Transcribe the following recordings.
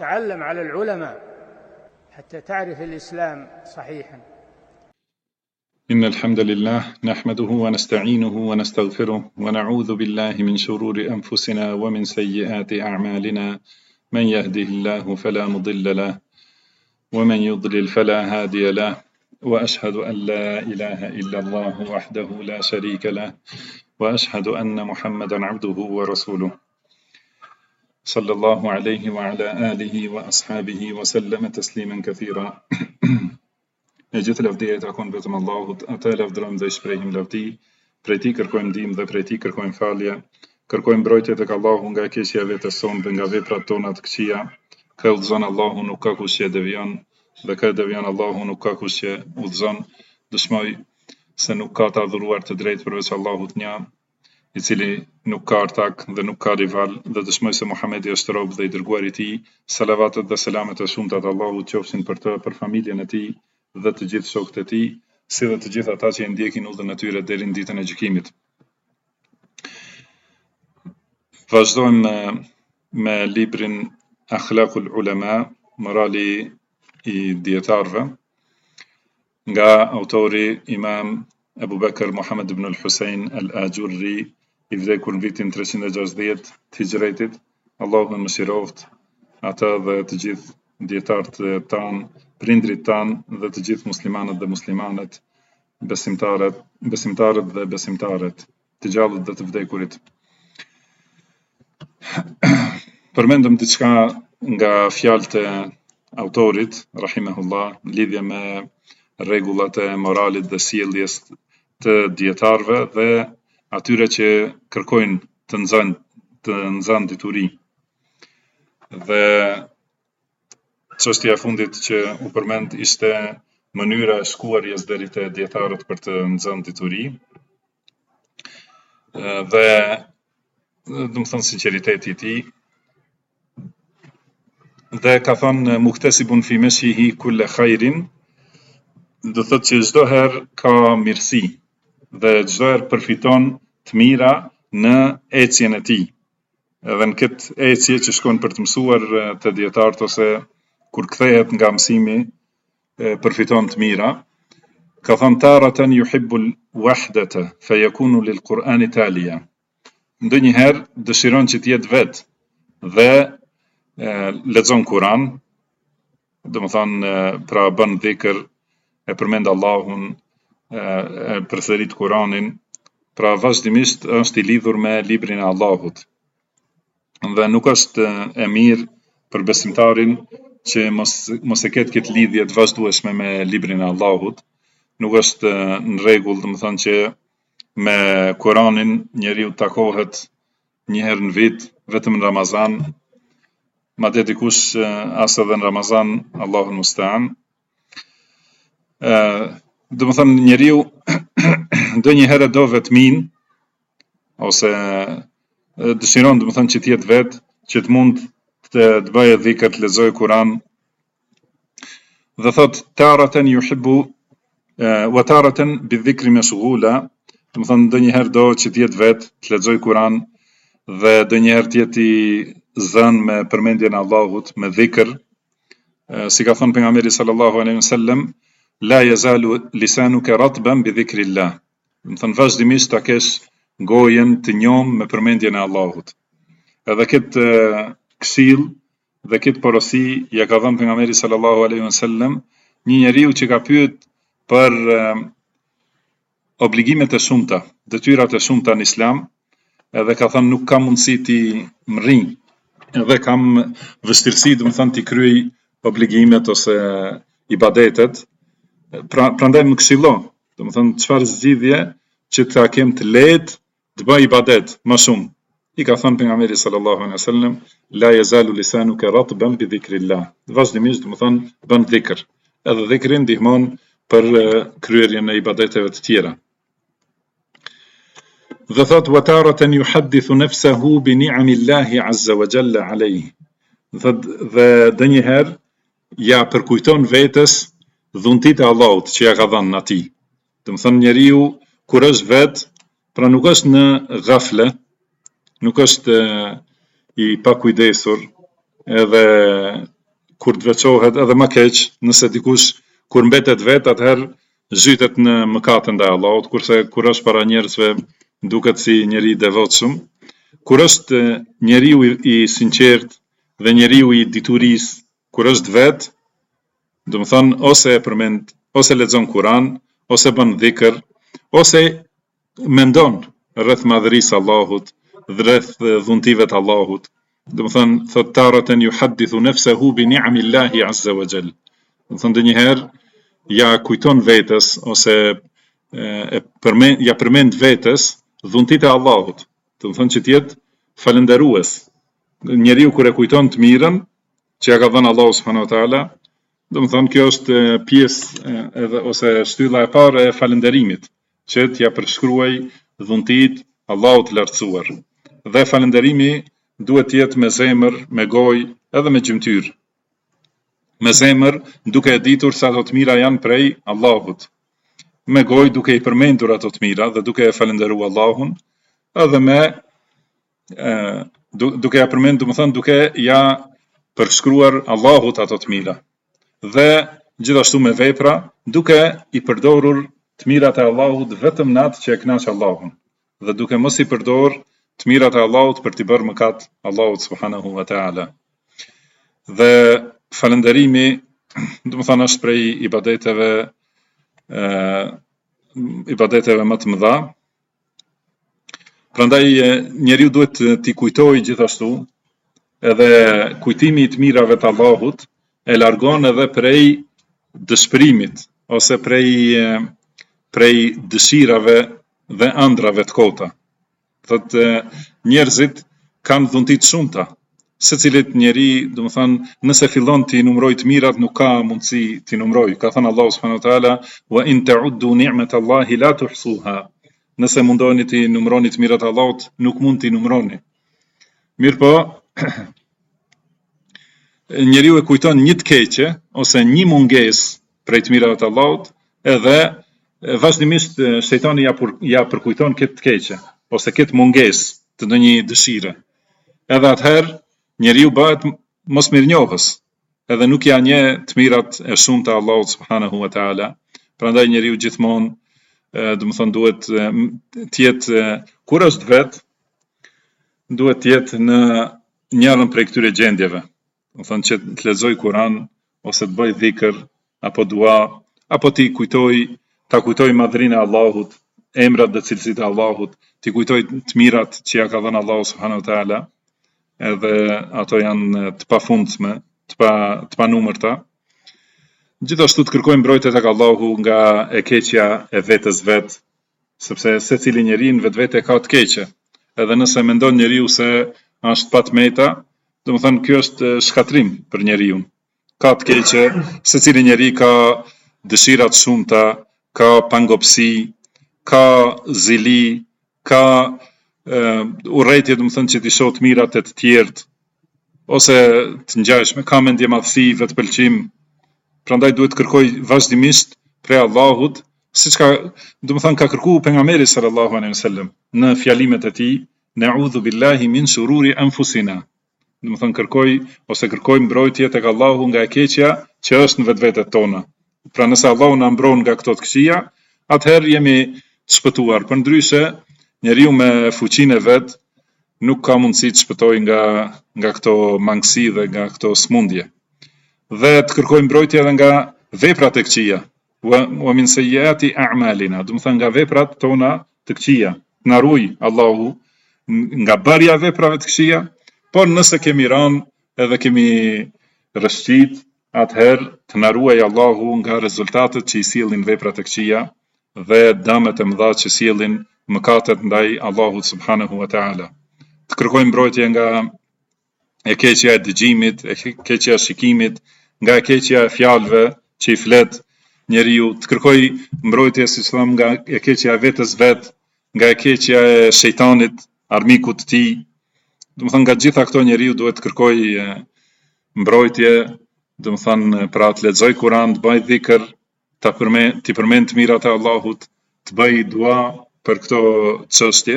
تعلم على العلماء حتى تعرف الإسلام صحيحا. إن الحمد لله نحمده ونستعينه ونستغفره ونعوذ بالله من شرور أنفسنا ومن سيئات أعمالنا، من يهده الله فلا مضل له ومن يضلل فلا هادي له، وأشهد أن لا إله إلا الله وحده لا شريك له، وأشهد أن محمدا عبده ورسوله صلى الله عليه وعلى آله وأصحابه وسلم تسليما كثيرا. E gjithë lavdia i takon vetëm Allahut, atë lavdërojmë dhe i shprehim lavdi, prej tij kërkojmë ndihmë dhe prej tij kërkojmë falje, kërkojmë mbrojtje tek Allahu nga keqja e vetes sonë dhe nga veprat tona të këqija. Kë udhëzon Allahu nuk ka kush që devion, dhe kë devion Allahu nuk ka kush që udhëzon. Dëshmoj se nuk ka të adhuruar të drejtë përveç Allahut një, i cili nuk ka ortak dhe nuk ka rival, dhe dëshmoj se Muhamedi është rob dhe i dërguar i tij. Salavatet dhe selamet e shumta të Allahut qofshin për të, për familjen e tij dhe të gjithë shokët e tij, si dhe të gjithë ata që i ndjekin udhën e tyre deri në ditën e gjykimit. Vazhdojmë me librin Akhlaqul Ulama, morali i dietarëve, nga autori Imam Abu Bakr Muhammad ibn al-Husayn al-Ajurri, i vdekur në vitin 360 të Hijretit. Allahu më mëshiroft ata dhe të gjithë dietarët tanë, prindrit tanë dhe të gjithë muslimanët dhe muslimanet, besimtarët dhe besimtaret, të gjallët dhe të vdekurit. Përmendëm diçka nga fjalët e autorit, rahimahullah, në lidhje me rregullat e moralit dhe sjelljes të dietarëve dhe atyre që kërkojnë të nxanë dituri. Dhe çështja e fundit që u përmend ishte mënyra e shkuarjes deri te dietarët për të nxënë dituri. Dhe do të thënë sinqeriteti i tij. Dhe ka thënë muhtasibun fi mashihi kull khairin, do thotë që çdo herë ka mirësi dhe çdo herë përfiton të mira në ecjen e tij. Edhe në këtë ecje që shkon për të mësuar të dietarët ose kur kthehet nga mësimi, përfiton të mira. Ka thënë taratan yuhibbul wahdata fayakunu lil-Qur'ani taliya. Ndonjëherë dëshiron që të jetë vetë dhe lexon Kur'an, domethënë pra bën dhikr, e përmend Allahun, e përsërit Kur'anin, pra vazhdimisht është i lidhur me librin e Allahut. Dhe nuk është e mirë për besimtarin që mos e ketë këtë lidhje të vazhdueshme me librin e Allahut. Nuk është në rregull, domethënë që me Kur'anin njeriu takohet një herë në vit, vetëm në Ramazan, madje dikush as edhe në Ramazan, Allahu musta'an. Domethënë njeriu ndonjëherë do vetmin ose dëshiron domethënë që të jetë vetë, që të mund të bëjë dhikr, të lexojë Kur'an. Dhe thot taratan yuhibbu wa taratan bidhikri mashghula, domethënë ndonjëherë do që të jetë vetë, të lexojë Kur'an dhe ndonjëherë të jetë i zënë me përmendjen e Allahut, me dhikr. Si ka thënë pejgamberi sallallahu alaihi wasallam, la yazalu lisanuka ratban bi dhikrillah. Domethënë vazhdimisht ta kesh gojen të njom me përmendjen e Allahut. Edhe këtë këshill dhe këtë porosi ja ka dhënë pejgamberi sallallahu alaihi wasallam një njeriu që ka pyet për obligimet e shumta, detyrat e shumta në Islam, edhe ka thënë nuk kam mundësi ti më rri, edhe kam vështirësi domethënë ti kryej obligimet ose ibadetet. Prandaj më këshillo, domethënë çfarë zgjidhje që ta kem të lehtë të bëj ibadet më shumë. I ka thënë pejgamberi sallallahu alaihi wasallam, la yazalu lisanuka ratban bi dhikrillah. Vazhdimisht domethënë bën dhikr. Edhe dhikri ndihmon për kryerjen e ibadeteve të tjera. Dhe thot wa taratan yuhaddithu nafsahu bi ni'amillahi azza wa jalla alayhi. Dhe ndonjëherë ja përkujton vetes dhuntitë e Allahut që ja ka dhënë atij. Domethënë njeriu kur është vetë, pra nuk është në ghafle, nuk është i pakujdesur, edhe kur të veçohet edhe më keq, nëse dikush kur mbetet vetë, atëherë zhytet në mëkate ndaj Allahut, kurse kur është para njerëzve duket si njeri i devotshëm. Kur është njeriu i sinqert dhe njeriu i diturisë, kur është vetë, do të thonë ose e përmend, ose lexon Kur'an, ose bën dhikr, ose mendon rreth madhërisë Allahut, rreth dhuntive të Allahut. Do të thonë thot taratan yuhaddithu nafsahu bi ni'amillahi azza wa jall. Do të thonë ndonjëherë ja kujton vetes ose ja përmend vetes dhuntitë e Allahut. Do të thonë që të jetë falënderues. Njeriu kur e kujton të mirën që ja ka dhënë Allahu subhanahu wa taala, do të thonë kjo është pjesë edhe ose shtylla e parë e falënderimit, që t'ja përshkruaj dhuntit Allahut të lartësuar. Dhe falënderimi duhet të jetë me zemër, me gojë, edhe me gjymtyr. Me zemër, duke e ditur se ato të mira janë prej Allahut. Me gojë, duke i përmendur ato të mira dhe duke e falënderuar Allahun, edhe me duke ja përmendur, do të thonë duke ja përshkruar Allahut ato të mira. Dhe gjithashtu me vepra, duke i përdorur të mirat e Allahut vetëm në atë që e kënaq Allahun, dhe duke mos i përdor të mirat e Allahut për t'i bërë mëkat Allahut subhanahu wa taala. Dhe falënderimi, do të thonë është prej ibadeteve më të mëdha. Prandaj njeriu duhet t'i kujtojë gjithashtu, edhe kujtimi i të mirave të Allahut e largon edhe prej dëshpërimit ose prej dëshirave dhe ëndrave të kota. Thotë njerëzit kanë dhunti të shumta. Secilit njeri, do të thonë, nëse fillon t'i numëroj të mirat, nuk ka mundësi t'i numëroj. Ka thënë Allahu subhanahu wa taala, wa in ta'uddu ni'matallahi la tuhsuha. Nëse mundoheni t'i numëroni të mirat e Allahut, nuk mund t'i numëroni. Mirëpo, njeriu e kujton një të keqe ose një mungesë prej të mirave të Allahut, edhe vazhdimisht shejtani ja përkujton këtë të keqe ose këtë mungesë të ndonjë dëshire. Edhe atëherë njeriu bëhet mosmirnjohës, edhe nuk ja njeh të mirat e shumta të Allahut subhanahu wa taala. Prandaj njeriu gjithmonë, do të thonë, duhet të jetë kur është vetë, duhet të jetë në njërin prej këtyre gjendjeve. Do thonë që të lexoj Kur'an ose të bëj dhikr apo dua, apo ta kujtoj madhrinë e Allahut, emrat dhe cilësitë e Allahut, t'i kujtoj të mirat që ja ka dhënë Allahu subhanahu wa taala, edhe ato janë të pafundshme, të panumërta. Gjithashtu të kërkojmë mbrojtje tek Allahu nga e keqja e vetes vet, sepse secili njeri në vetvete ka të keqe. Edhe nëse mendon njeriu se është pa të meta, do të thonë kjo është shkatrim për njeriu. Ka të keqe, secili njeri ka dëshira të shumta, ka pangopsi, ka zili, ka urrëtie, do të thonë që t'i shoh të mirat e të tjerët, ose të ngjashme, ka mendje madhësi, vetpëlqim. Prandaj duhet kërkoj vazhdimisht prej Allahut, siç ka, do të thonë, ka kërkuar pejgamberi sallallahu alaihi wasallam në fjalimet e tij, na'udhu billahi min shururi anfusina. Do të thonë kërkojmë mbrojtje tek Allahu nga e keqja që është në vetvetet tona. Pra nëse Allahu na mbron nga këto të këqija, atëherë jemi të shpëtuar. Përndryshe, njeriu me fuqinë e vet nuk ka mundësi të shpëtojë nga këto mangësi dhe nga këto smundje. Dhe të kërkojmë mbrojtje edhe nga veprat e këqija. Wa min sayyiati a'malina, do të thonë nga veprat tona të këqija. Na ruaj Allahu nga bërja e veprave të këqija, por nëse kemi rënë edhe kemi rrëshqit, atëherë të na ruaj Allahu nga rezultatet që i sjellin veprat e këqija dhe dëmet e mëdha që sjellin mëkatet ndaj Allahut subhanahu wa taala. Të kërkojmë mbrojtje nga e keqja e dëgjimit, e keqja e shikimit, nga e keqja e fjalëve që i flet njeriu, të kërkoj mbrojtje, siç them, nga e keqja e vetes vet, nga e keqja e shejtanit, armikut të tij. Do të thonë nga gjitha këto njeriu duhet të kërkoj mbrojtje, do të thonë pra të lexoj Kur'an, të bëj dhikr, t'i përmend të mirat e Allahut, të bëj dua për këto çështje.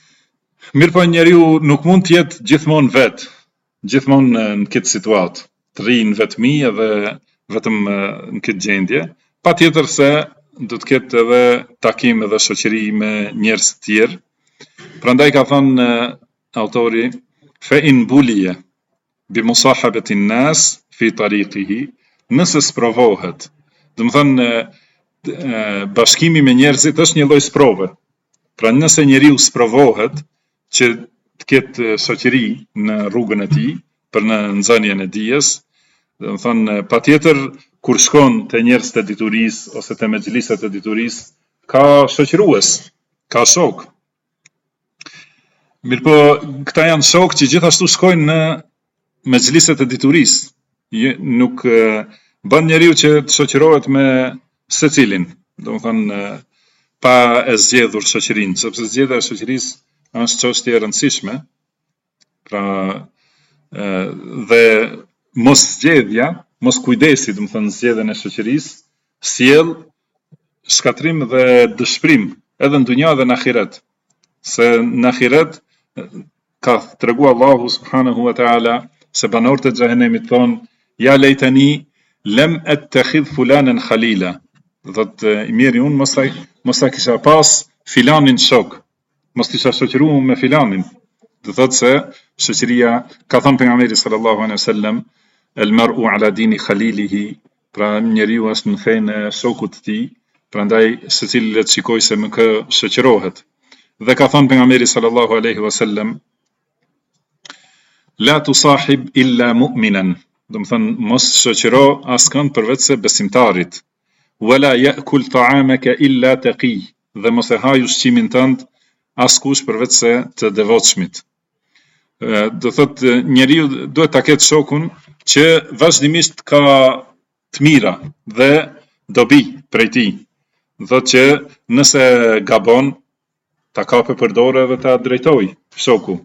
Mirëpo njeriu nuk mund të jetë gjithmonë në këtë situatë. të rinë vetëmi edhe vetëm në këtë gjendje, patjetër se do të ketë edhe takim edhe shoqëri me njerëz të tjerë. Prandaj ka thënë autori, fa in buliya bi musahabati an-nas fi tariqihi, nëse sprovohet. Do të thënë bashkimi me njerëzit është një lloj sprove. Pra nëse njeriu sprovohet që të ketë shoqëri në rrugën e tij për në nxënien e dijes, do të thënë patjetër kur shkon te njerëz të diturisë ose te mexhliset e diturisë, ka shoqërues, ka shok. Mirëpo këta janë shok që gjithashtu shkojnë në mexhliset e diturisë. Nuk bën njeriu që të shoqërohet me secilin, do të thënë pa e zgjedhur shoqërinë, sepse zgjedhja e shoqërisë është çështje e rëndësishme. Pra dhe mos zgjedhja, mos kujdesi, do të thënë zgjedhjen e shoqërisë, sjell shkatrim dhe dëshpërim edhe në dunja dhe në ahiret. Se në ahiret ka treguar Allahu subhanahu wa taala se banorët e xhehenemit thonë ja lejtani lem attakhidh fulanan khalila. Do të mirë unë mos ta kisha pas filanin shok, mos tisha shoqëruar me filanin. Do thotë se shoqëria, ka thënë pejgamberi sallallahu alaihi wasallam, el mar'u ala dini khalilihi, pra njeriu është në fenë e shokut të tij, prandaj secili le të shikojë se me kë shoqërohet. Dhe ka thënë pejgamberi sallallahu alaihi wasallam, la tusahib illa mu'minan, do të thënë mos shoqëro askënd përveç se besimtarit. Wala ya'kul ta'amaka illa taqi, dhe mos e haj ushqimin tënd askush përveç se të devotshmit. Do thotë njeriu duhet ta ketë shokun që vazhdimisht ka të mira dhe dobi prej tij. Do thotë që nëse gabon, ta kape për dorë dhe ta drejtoj shoku.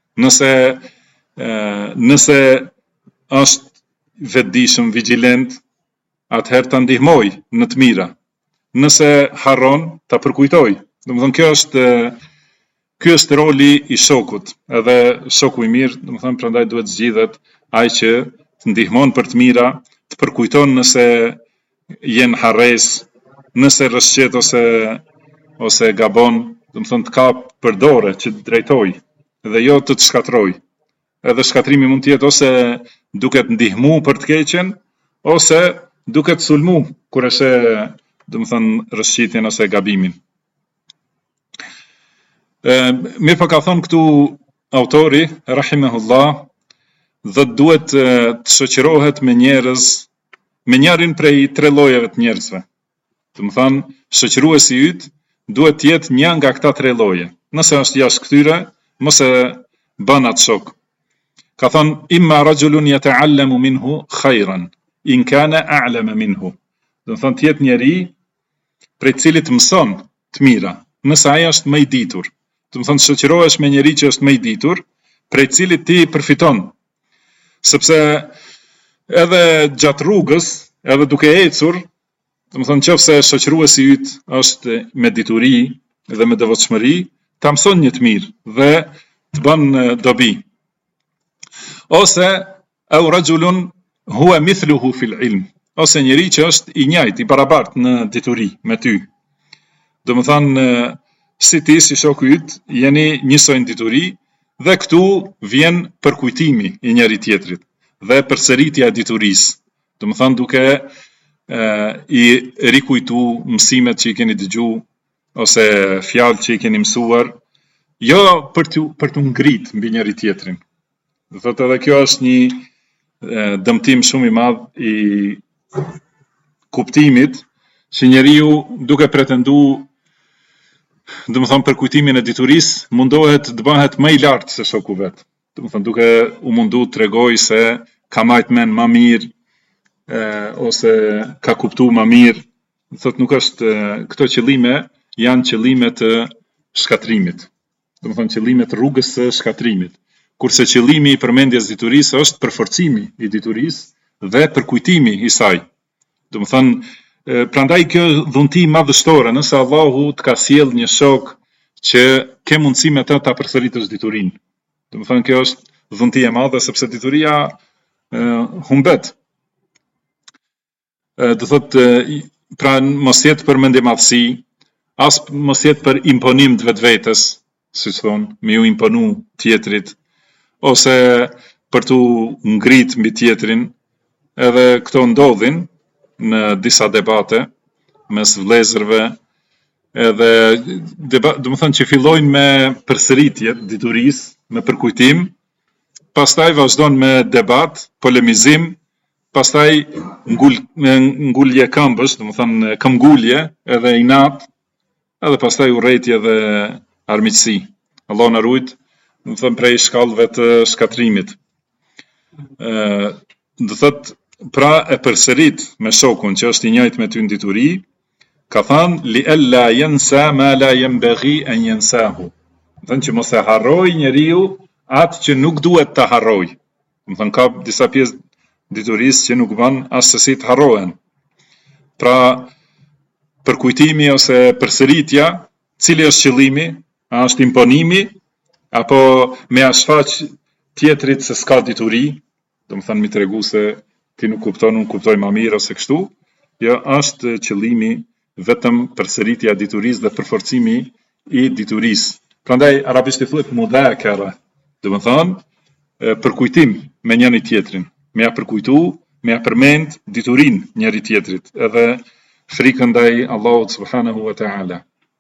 Nëse është vetëdijshëm, vigjilent, atëherë ta ndihmoj në të mira. Nëse harron, ta përkujtoj. Domethënë ky është roli i shokut. Edhe shoku i mirë, domethënë prandaj duhet zgjidhet ai që të ndihmon për të mira, të përkujton nëse jen harres, nëse rrëshqet ose gabon, domethënë të kap për dorë që të drejtoj dhe jo të shkatroj. Edhe shkatrimi mund të jetë ose duke të ndihmu për të keqen, ose duke të sulmu kur e sheh, domethënë rrëshqitjen ose gabimin. Mirë po ka thonë këtu autori, rahimahullah, dhe duhet të shoqërohet me njerëz, me njërin prej tre llojeve të njerëzve. Domethënë shoqëruesi yt duhet të jetë një nga këta tre lloje. Nëse është jashtë këtyre, mos e bën atë shok. Ka thonë imma rajulun yata'allamu minhu khayran in kana a'lama minhu. Do të thonë të jetë njeri prej cilit mëson të mira, nëse ai është më i ditur. Do të thonë shoqërohesh me njeri që është më i ditur, prej cilit ti përfiton. Sepse edhe gjatë rrugës, edhe duke ecur, do të thonë nëse shoqëruesi yt është me dituri dhe me devotshmëri, ta mëson një të mirë dhe të bën dobi. Ose au rajulun huwa mithluhu fil ilm, ose njeri që është i njëjtë, i barabartë në dituri me ty. Do të thonë si ti, si shoku yt, jeni njësoj në dituri dhe këtu vjen përkujtimi i njëri tjetrit dhe përsëritja e diturisë. Do të thonë duke i rikujtu mësimet që i keni dëgju ose fjalë që i keni mësuar, jo për të ngrit mbi njëri tjetrin. Do thotë edhe kjo është një dëmtim shumë i madh i kuptimit që njeriu duke pretendu, do të thonë për kujtimin e diturisë, mundohet të bëhet më i lartë se shoku vet. Do të thonë duke u mundu të tregoj se ka marrë mend më mirë ose ka kuptuar më mirë. Do thotë nuk është, këto qëllime janë qëllime të shkatrimit. Do të thonë qëllime të rrugës së shkatrimit. Kurse qëllimi i përmendjes diturisë është përforcimi i diturisë dhe përkujtimi i saj. Do të thonë prandaj kjo dhunti madhështore, nëse Allahu të ka sjell një shok që ke mundësi me të ta përsëritësh diturinë. Do të thonë kjo është dhunti e madhe sepse dituria humbet. Do thot pra mos jetë për mendimadhësi, as mos jetë për imponim të vetvetes, siç thon, me ju imponu tjetrit, ose për tu ngrit mbi tjetrin, edhe këto ndodhin në disa debate mes vëllezërve, edhe do të thënë që fillojnë me përsëritje diturisë, me përkujtim, pastaj vazhdon me debat, polemizim, pastaj ngulje këmbësh, do të thënë këmbgulje, edhe inat, edhe pastaj urrëtie dhe armiqësi. Allah na ruajt, do të thënë prej shkallëve të shkatrimit. Do thotë, pra e përsërit me shokun që është i njëjtë me ty në dituri, ka thënë li alla yansa ma la yanbaghi an yansahu. Do thënë që mos e harroj njeriu atë që nuk duhet ta harroj. Do thënë ka disa pjesë diturisë që nuk bën as se si të harrohen. Pra përkujtimi ose përsëritja, cili është qëllimi, a është imponimi apo me ia shfaq tjetrit se s'ka dituri, do të thënë mi tregu se ti nuk kupton, unë kuptoj më mirë ose kështu, jo, është qëllimi vetëm përsëritja e diturisë dhe përforcimi i diturisë. Prandaj arabisht i thuhet mudhakara, do të thonë përkujtim me njëri tjetrin, me ia përkujtu, me ia përmend diturinë njëri tjetrit, edhe frikën ndaj Allahut subhanahu wa taala.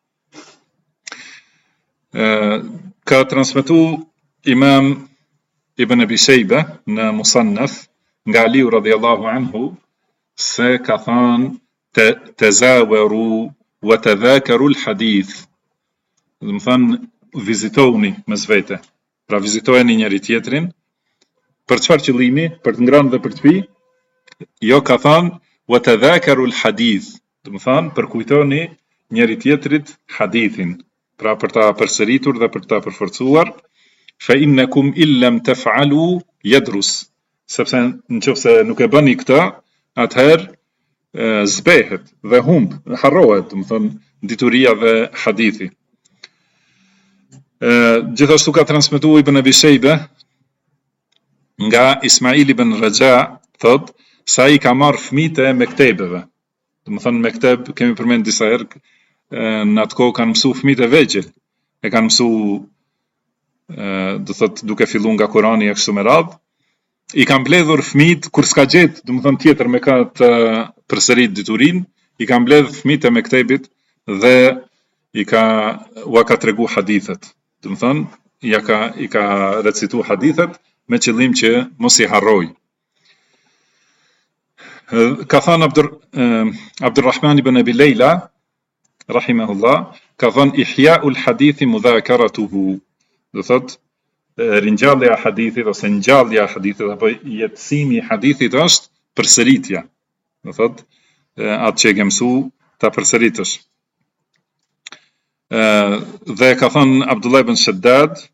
Ka transmetu Imam Ibn Abi Shayba në Musannaf nga Aliu radhiyallahu anhu se ka thënë tazawaru wa tadhakaru al-hadith. Do të thënë vizitoni mes vete. Pra vizitojeni njëri tjetrin për çfarë qëllimi? Për të ngrënë dhe për të pi? Jo, ka thënë wa tadhakaru al-hadith. Do të thënë përkujtoni njëri tjetrit hadithin. Pra për ta përsëritur dhe për ta përforcuar, fa innakum illam taf'alu yadrus. Sepse nëse nuk e bëni këtë, atëherë zbehet dhe humb, harrohet, do të thonë dituria dhe hadithi. Gjithashtu ka transmetuar Ibn Abi Shayba nga Ismail ibn Raja, thot sa i ka marrë fëmijët e mektebeve. Do të thonë mekteb, kemi përmend disa herë, në atë kohë kanë mësuar fëmijët e vegjël. E kanë mësuar, do thotë duke filluar nga Kurani e kështu me radhë. I kanë mbledhur fëmijët kur s'ka gjetë, do të thonë tjetër me ka të përsërit diturinë, i kanë mbledhur fëmijët e mektebit dhe u ka tregu hadithet. Do të thonë i ka recitu hadithet me qëllim që mos i harroj. Ka thënë Abdurrahman ibn Abi Layla rahimahullah, ka thënë ihya'ul hadithi mudhakaratuhu. Do thotë ringjallja e hadithit ose ngjallja e hadithit apo jetësimi i hadithit është përsëritja. Do thotë atë që e ke mësuar ta përsëritësh. Dhe ka thënë Abdullah ibn Shaddad,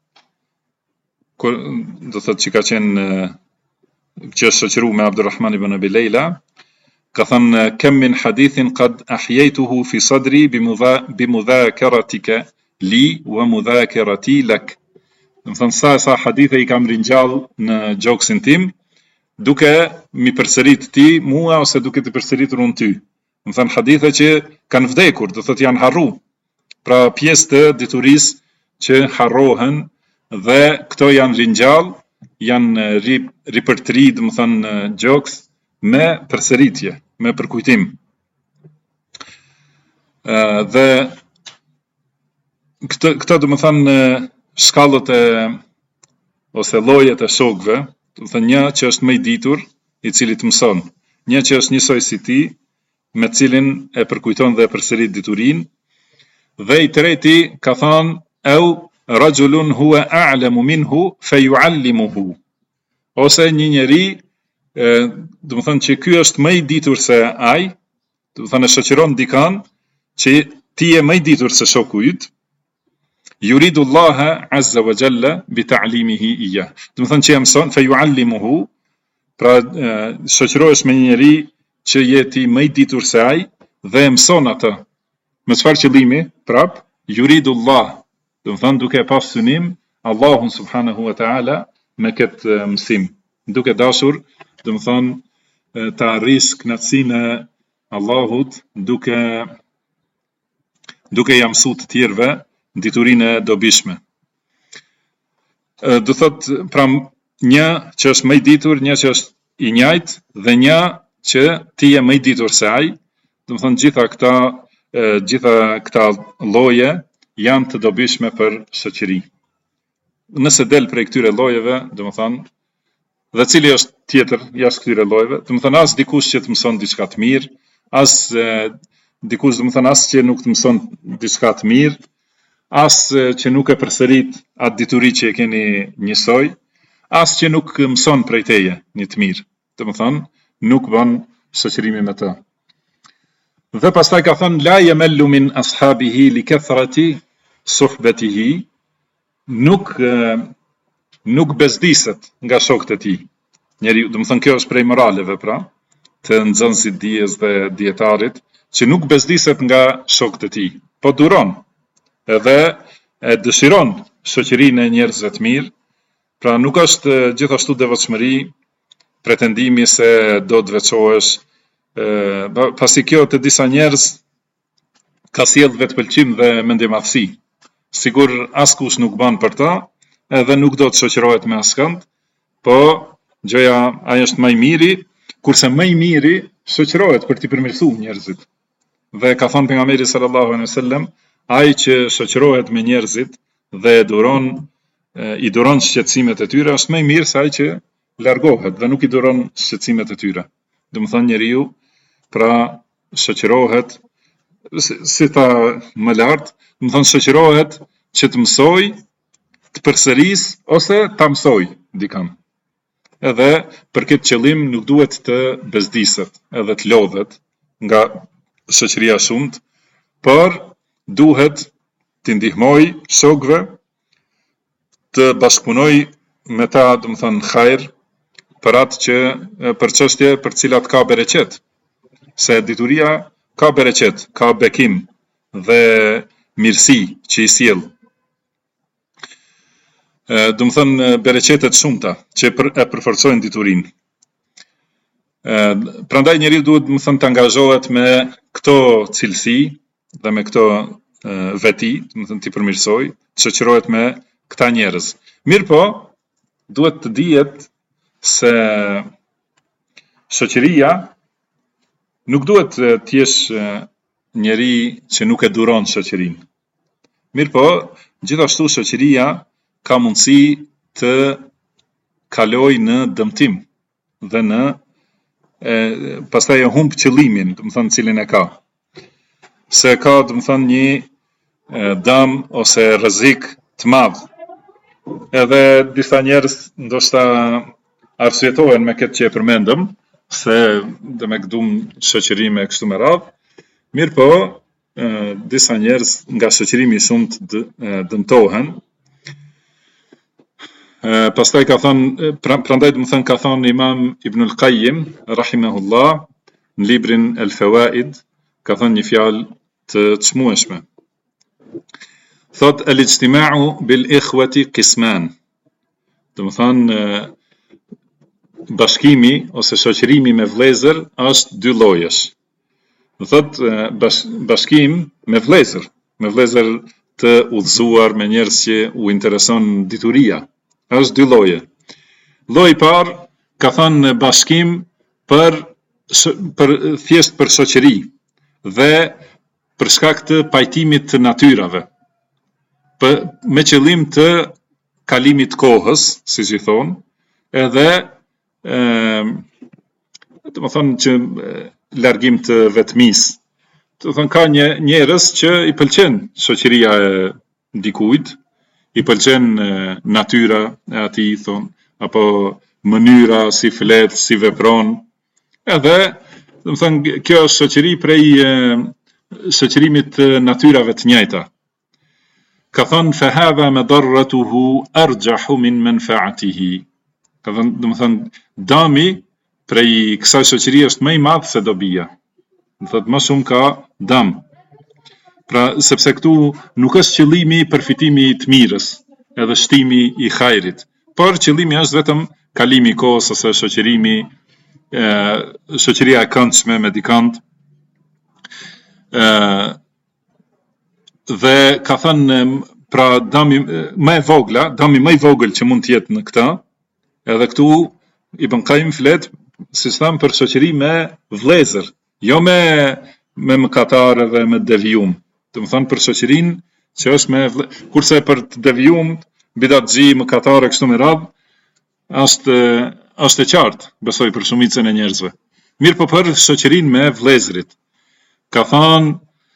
do thotë që ka qenë që është shoqëruar me Abdurrahman ibn Abi Layla, ka thënë kam min hadithin qad ahyaytuhu fi sadri bi mudhakaratika li wa mudhakarati lak. Do të thënë sa hadithe i kam ringjall në gjoksin tim, duke mi përsërit ti mua ose duke të përsëritur unë ty. Do të thënë hadithe që kanë vdekur, do thotë janë harru. Pra pjesë të diturisë që harrohen dhe këto janë ringjall, janë ripërtri, do të thënë gjoks me përsëritje, me përkujtim. Dhe këto do të thënë shkallët ose llojet e shokëve, do të thënë një që është më i ditur, i cili të mëson, një që është njësoj si ti, me cilin e përkujton dhe e përsërit diturinë, dhe i treti ka thënë au rajulun huwa a'lamu minhu fayu'allimuhu. Ose një njeri, do të thënë që ky është më i ditur se ai, do të thënë e shoqëron dikan që ti je më i ditur se shoku yt. Yuridu Allah azza wa jalla bi ta'limihi iyah. Do të thënë që mëson fayu'allimuhu, pra shoqërohesh me një njeri që je ti më i ditur se ai dhe e mëson atë. Me çfarë qëllimi? Prap, yuridu Allah. Do të thënë duke pas synim Allahun subhanahu wa ta'ala me këtë mësim, duke dashur dhe më thonë të arrish kënaqësinë e Allahut duke ja mësu të tjerëve diturinë e dobishme. Do thot, pra një që është më i ditur, një që është i njëjtë dhe një që ti je më i ditur se ai, do të thonë gjitha këta lloje janë të dobishme për shoqëri. Nëse del prej këtyre llojeve, do të thonë, dhe cili është tjetër jashtë këtyre llojeve, do të thonë as dikush që të mëson diçka të mirë, as dikush do të thonë as që nuk të mëson diçka të mirë, as që nuk e përsërit atë dituri që e keni njësoj, as që nuk mëson prej teje një të mirë. Do të thonë, nuk bën shoqërimi me të. Dhe pastaj ka thënë la yamallu min ashabihi li kathrati suhbatihi, nuk bezdiset nga shokët e tij. Njeriu, do të thonë kjo është prej moraleve pra, të nxënësit dijes dhe dietarit, që nuk bezdiset nga shokët e tij, po duron edhe e dëshiron shoqërinë e njerëzve të mirë, pra nuk është gjithashtu devotshmëri, pretendimi se do të veçohesh, pasi kjo të disa njerëz ka sjell vetpëlqim dhe mendjemadhësi. Sigur askush nuk bën për ta, edhe nuk do të shoqërohet me askënd, po gjëja ai është më i miri, kurse më i miri shoqërohet për t'i përmirësuar njerëzit. Dhe ka thënë pejgamberi sallallahu alaihi wasallam, ai që shoqërohet me njerëzit dhe i duron shqetësimet e tyre është më i mirë se ai që largohet dhe nuk i duron shqetësimet e tyre. Do të thonë njeriu pra shoqërohet si ta më lart, do të thonë shoqërohet që të mësoj, të përsëris ose ta mësoj dikam. Edhe për këtë qëllim nuk duhet të bezdiset edhe të lodhet nga shoqëria shumët, por duhet të ndihmoj shokëve, të bashkëpunoj me ta, do të thonë hajër, për atë që për çështje për cilat ka bereqet, se dituria ka bereqet, ka bekim dhe mirësi që i sjell. Do të thonë bereqetet shumëta që e përforcojnë diturinë. Prandaj njeriu duhet do të thonë të angazhohet me këto cilësi dhe me këto veti, do të thonë të përmirësoj, të shoqërohet me këta njerëz. Mirë po, duhet të dihet se shoqëria nuk duhet të jesh njeri që nuk e duron shoqërinë. Mirë po, gjithashtu shoqëria ka mundësi të kaloj në dëmtim dhe në pastaj e humb qëllimin, do të thonë cilin e ka. Se ka, do të thonë një dëm ose rrezik të madh. Edhe disa njerëz ndoshta arsyetohen me këtë që e përmendëm, se dhe me këdum shoqërime kështu me radhë. Mirë po, disa njerëz nga shoqërimi shumë të dëmtohen. Pastaj ka thënë, prandaj do të thënë ka thënë Imam Ibn al-Qayyim rahimahullah në librin El Fawaid, ka thënë një fjalë të çmueshme. Thot al-ijtima'u bil ikhwati qisman. Do të thënë bashkimi ose shoqërimi me vëllezër është dy llojesh. Do thot bashkim me vëllezër të udhëzuar, me njerëz që u intereson dituria. Është dy lloje. Lloji i parë ka thënë bashkim për thjesht për shoqëri dhe për shkak të pajtimit të natyrave. Me qëllim të kalimit kohës, siç i thonë, edhe do të thonë që largim të vetmisë. Do të thonë ka njerëz që i pëlqen shoqëria e dikujt, i pëlqen natyra e atij thon, apo mënyra si flet, si vepron. Edhe, do të thënë, kjo është shoqëri prej shoqërimit të natyrave të njëjta. Ka thënë fa hadha madarratuhu arjahu min manfa'atihi. Ka thënë, do të thënë, dëmi prej kësaj shoqërie është më i madh se dobia. Do thotë më shumë ka dëm. Pra, sepse këtu nuk është qëllimi përfitimi i të mirës, edhe shtimi i hajrit, por qëllimi është vetëm kalimi i kohës ose shoqërimi shoqëria e këndshme me dikant, dhe ka thënë pra dami më e vogla, dami më i vogël që mund të jetë në këtë, edhe këtu Ibn Qayyim flet, si tham, për shoqëri me vëllezër, jo me mëkatarë dhe me devijum. Do të thonë për shoqërinë që është me kurse për të devijum, bidatxhi, mëkatarë kështu me radhë, është e qartë, besoj për shumicën e njerëzve. Mirë po për shoqërinë me vëllezërit. Ka thënë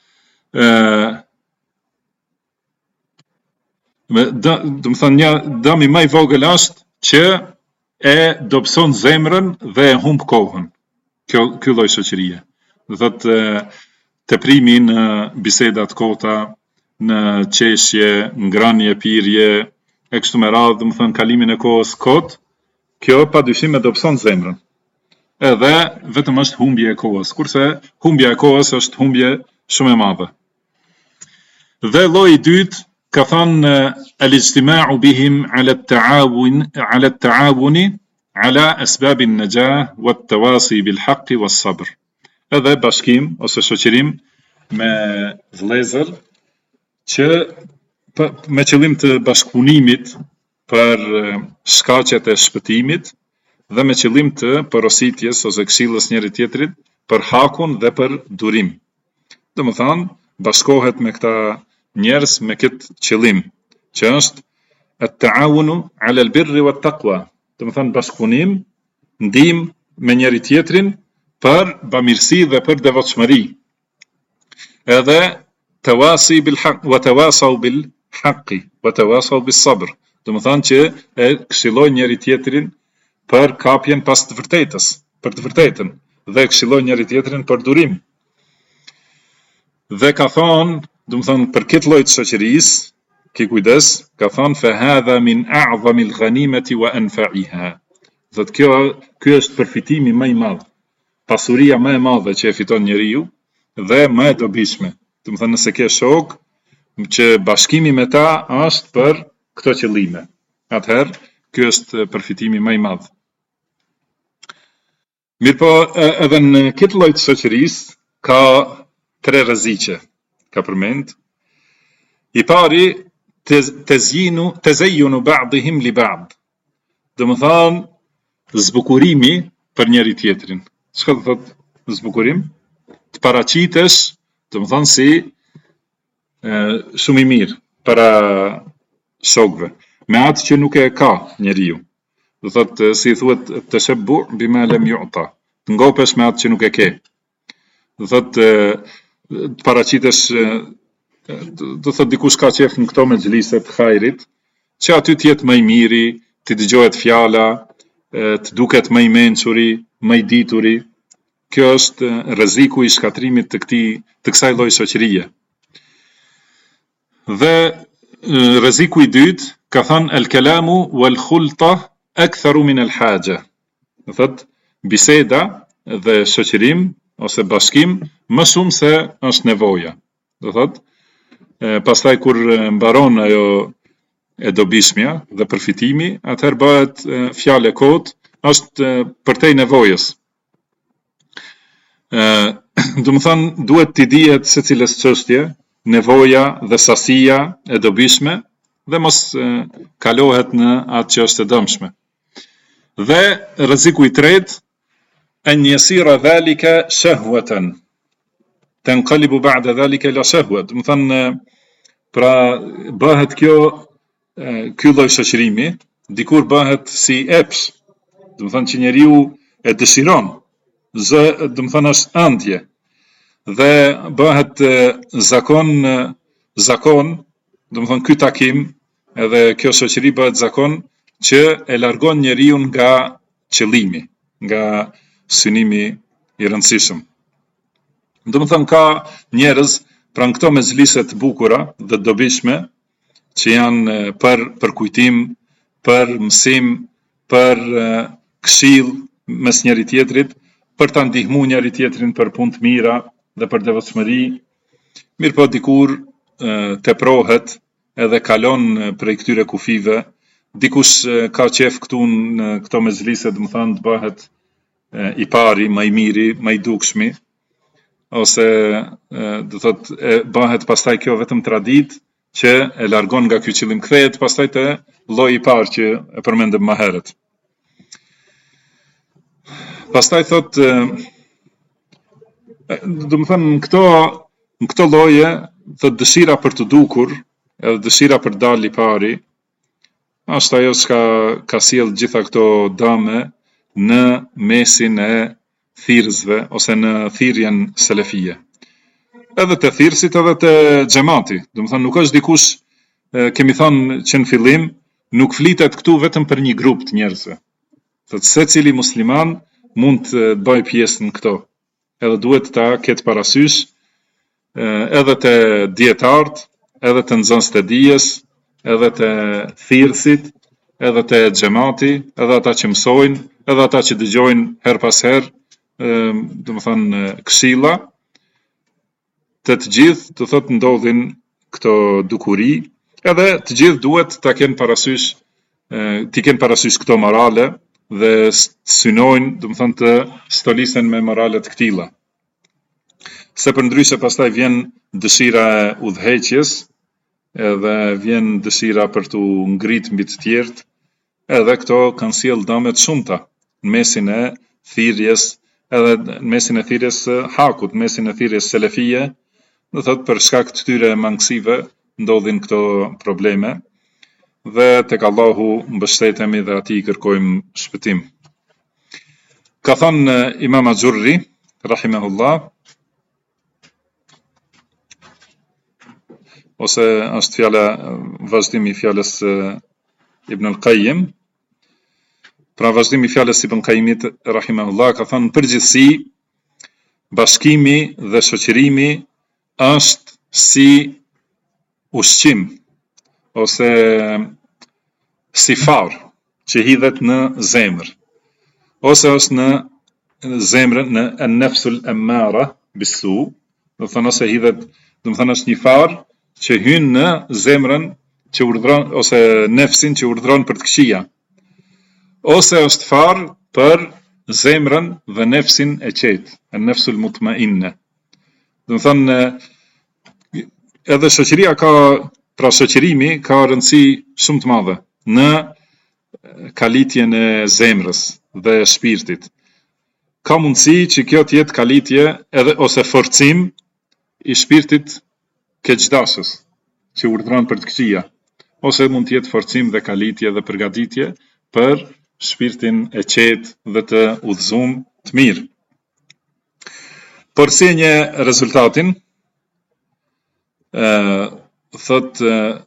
do të thonë një dëm i më i vogël është që e dobëson zemrën dhe e humb kohën. Ky lloj shoqërie. Do thotë teprimi në biseda të kota, në qeshje, ngrënie, pirje, e kështu me radhë, do të thonë kalimin e kohës kot, kjo padyshim e dobëson zemrën. Edhe vetëm është humbje e kohës, kurse humbja e kohës është humbje shumë e madhe. Dhe lloji i dytë ka thënë al-ijtima'u bihim 'ala at-ta'awuni 'ala asbab an-najah wa at-tawasi bil-haqq was-sabr. Edhe bashkim ose shoqërim me vëllezër që me qëllim të bashkëpunimit për shkaqet e shpëtimit dhe me qëllim të porositjes ose këshillës njëri tjetrit për hakun dhe për durim. Domethënë bashkohet me këta njerëz me këtë qëllim, që është at-ta'awunu 'ala al-birri wat-taqwa. Domethënë bashkëpunim, ndihmë me njëri tjetrin për bamirësi dhe për devotshmëri. Edhe tawasi bil haqq wa tawasaw bil haqqi wa tawasaw bis sabr. Domethënë që e këshillojnë njëri tjetrin për kapjen pas të vërtetës, për të vërtetën, dhe këshillojnë njëri tjetrin për durim. Dhe ka thonë, domethënë për këtë lloj të shoqërisë, ki kujdes, ka thonë fa hadha min a'zami al-ghanimati wa anfa'iha. Dhe ky është përfitimi më i madh, pasuria më e madhe që e fiton njeriu dhe më e dobishme. Domethënë nëse ke shok që bashkimi me ta është për këto qëllime, atëherë ky është përfitimi më i madh. Mirpo edhe në këtë lloj të shoqërisë ka tre rreziqe, ka përmend. I pari tezayyunu ba'dihim li ba'd. Domethënë zbukurimi për njëri tjetrin. Çka do thotë zbukurim? Të paraqitesh, domethënë si shumë i mirë para shokëve, me atë që nuk e ka njeriu. Do thotë si thuhet tashabbu bima lam yu'ta. Të ngopesh me atë që nuk e ke. Do thotë të paraqitesh, do thotë dikush ka qef në këto me xhlise të hajrit, që aty të jetë më i miri, të dëgjohet fjala, të duket më i mençuri, më i dituri. Kjo është rreziku i shkatrimit të kësaj lloj shoqërie. Dhe rreziku i dytë ka thënë al-kalamu wal-khulta aktharu min al-haja. Do thotë biseda dhe shoqërim ose bashkim më shumë se është nevoja. Do thotë pastaj kur mbaron ajo e dobishmja dhe përfitimi, atëherë bëhet fjalë e kotë, është përtej nevojës. Do të thonë duhet t'i dihet secilës çështje, nevoja dhe sasia e dobishme dhe mos kalohet në atë që është e dëmshme. Dhe rreziku i tretë an yasira dhalika shahwatan tanqalibu ba'da dhalika ila shahwa. Do të thonë pra bëhet ky lloj shoqërimi dikur bëhet si epsh. Do të thonë që njeriu e dëshiron, do të thonë është ëndje dhe bëhet zakon, do të thonë ky takim edhe kjo shoqëri bëhet zakon që e largon njeriu nga qëllimi, nga synimi i rëndësishëm. Do të thonë ka njerëz pra në këto mezhlise të bukura dhe dobishme që janë për kujtim, për mësim, për këshill mes njëri tjetrit, për ta ndihmuar njëri tjetrin për punë të mira dhe për devotshmëri. Mirë po dikur teprohet edhe kalon prej këtyre kufive, dikush ka qef këtu në këto mezhlise, do të thonë të bëhet i pari, më i miri, më i dukshmi, ose do thot bëhet pastaj kjo vetëm traditë që e largon nga ky qëllim, kthehet pastaj te lloji i parë që e përmendëm më herët. Pastaj thot do të thënë në këto lloje thot dëshira për të dukur edhe dëshira për dalë i pari është ajo që ka sjell gjitha këto dëme në mesin e thirrësve ose në thirrjen selefie. Edhe te thirrësit edhe te xhamati. Do të thënë nuk është dikush, kemi thënë që në fillim, nuk flitet këtu vetëm për një grup të njerëzve. Thot secili musliman mund të bëjë pjesë në këto. Edhe duhet ta ketë parasysh edhe te dietarët, edhe te nxënësit e dijes, edhe te thirrësit, edhe te xhamati, edhe ata që mësojnë, edhe ata që dëgjojnë her pas herë, do të thënë këshilla, të gjithë të thot ndodhin këto dukuri, edhe të gjithë duhet ta kenë parasysh, t'i kenë parasysh këto morale dhe synojnë, do të thënë të stolisen me morale të këtilla. Se përndryshe pastaj vjen dëshira e udhëheqjes, edhe vjen dëshira për t'u ngrit mbi të tjerët, edhe këto kanë sjell dëme të shumta në mesin e thirrjes, edhe në mesin e thirrjes hakut, në mesin e thirrjes selefie, do thot për shkak të këtyre mangësive ndodhin këto probleme dhe tek Allahu mbështetemi dhe atij kërkojmë shpëtim. Ka thënë Imam Axhurri rahimahullah, ose është fjala vazhdimi i fjalës Ibn al-Qayyim. Pra vazhdimi i fjalës Ibn Qayyimit rahimahullah ka thënë përgjithësi bashkimi dhe shoqërimi është si ushqim ose si far që hidhet në zemër, ose është në zemrën në an-nafsul ammara bisu, do thënë ose hidhet, do të thënë është një far që hyn në zemrën që urdhron ose nefsin që urdhron për të këqija, ose është far për zemrën dhe nefsin e qetë, an-nafsul mutma'inna. Do të thënë edhe shoqëria pra shoqërimi ka rëndësi shumë të madhe në kalitjen e zemrës dhe shpirtit. Ka mundësi që kjo të jetë kalitje edhe ose forcim i shpirtit keqdashës që urdhron për të këqija, ose mund të jetë forcim dhe kalitje dhe përgatitje për shpirtin e qetë dhe të udhëzuar të mirë. Por si një rezultatin, thot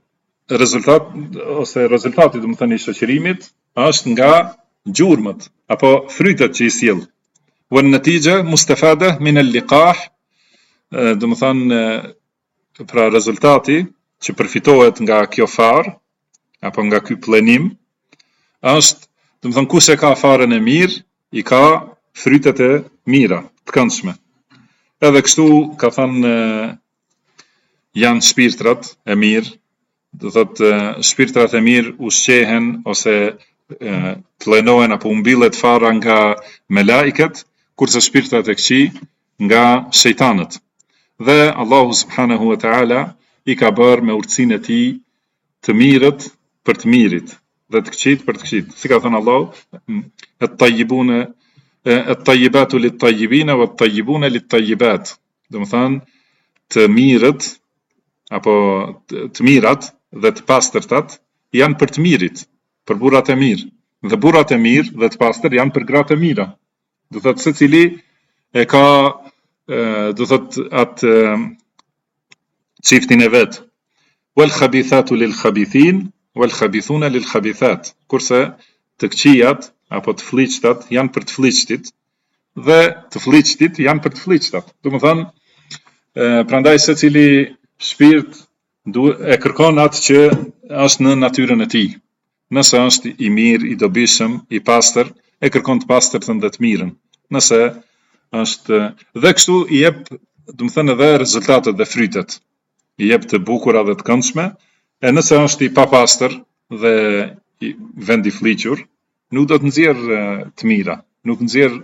rezultati do të thënë i shoqërimit është nga gjurmët apo frytet që i sjell. Wan natija mustafada min al-liqah, do të thënë pra rezultati që përfitohet nga kjo far apo nga ky plenim është, do të thënë kush e ka farën e mirë, i ka frytet e mira, të këndshme. Edhe kështu ka thënë janë shpirtrat e mirë, do thotë shpirtrat e mirë ushqehen ose plenohen apo mbillet fara nga melaiket, kurse shpirtrat e këqij nga shejtanët. Dhe Allahu subhanahu wa taala i ka bërë me urtësinë e tij të mirët për të mirit dhe të këqijt për të këqijt. Si ka thënë Allahu, at-tayyibuna at-tayyibatu lit-tayyibina wat-tayyibuna lit-tayyibat. Do të thënë të mirët apo të mirat dhe të pastërtat janë për të mirit, për burrat e mirë, dhe burrat e mirë dhe të pastër janë për gratë e mira. Do thotë secili e ka do thotë atë çiftin e vet. Wal khabithatu lil khabithin wal khabithuna lil khabithat. Kurse të këqijat apo të fllihçtat janë për të fllihçtit dhe të fllihçtit janë për të fllihçtat. Do të thënë prandaj secili shpirt e kërkon atë që është në natyrën e tij. Nëse është i mirë, i dobishëm, i pastër, e kërkon të pastërtën dhe të mirën. Nëse është dhe kështu i jep, do të thënë edhe rezultatet dhe frytet. I jep të bukura dhe të këndshme, e nëse është i papastër dhe vend i fliqur, nuk do të nxjerr të mira, nuk nxjerr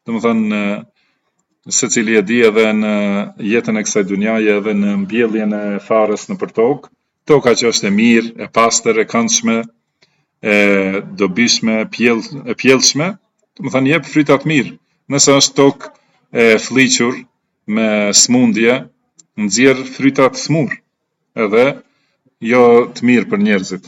Domethënë secili e di edhe në jetën e kësaj dunjaje edhe në mbjelljen e farës nëpër tokë, toka që është e mirë, e pastër, e këndshme, e dobishme, e pjellshme, domethënë jep fryta të mirë. Nëse është tokë e fliqur me smundje, nxjerr fryta të smur, edhe jo të mirë për njerëzit.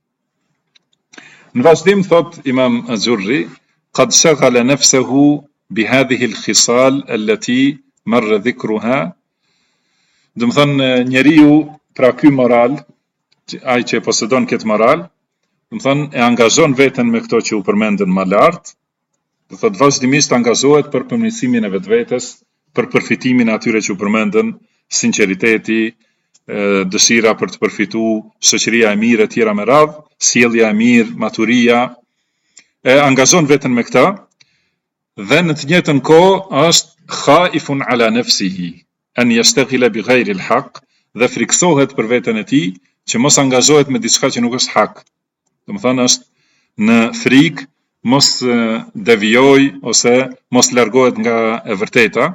Në vazhdim thot Imam Azurri, قد شغل نفسه بهذه الخصال التي مر ذكرها. Domethënë njeriu, pra ky moral, ai që posedon këtë moral, domethënë e angazhon veten me këto që u përmendën më lart, do thotë vazhdimisht angazhohet për përmirësimin e vetvetes, për përfitimin e atyre që u përmendën, sinqeriteti, dëshira për të përfituar, shoqëria e mirë e tjera me radhë, sjellja e mirë, maturia, e angazhon veten me këta, dhe në të njëjtën kohë është khaifun ala nafsihi an yastaghila bi ghayri al-haq, dhe friksohet për veten e tij që mos angazhohet me diçka që nuk është hak. Domethënë është në frikë mos devijoj ose mos largohet nga e vërteta.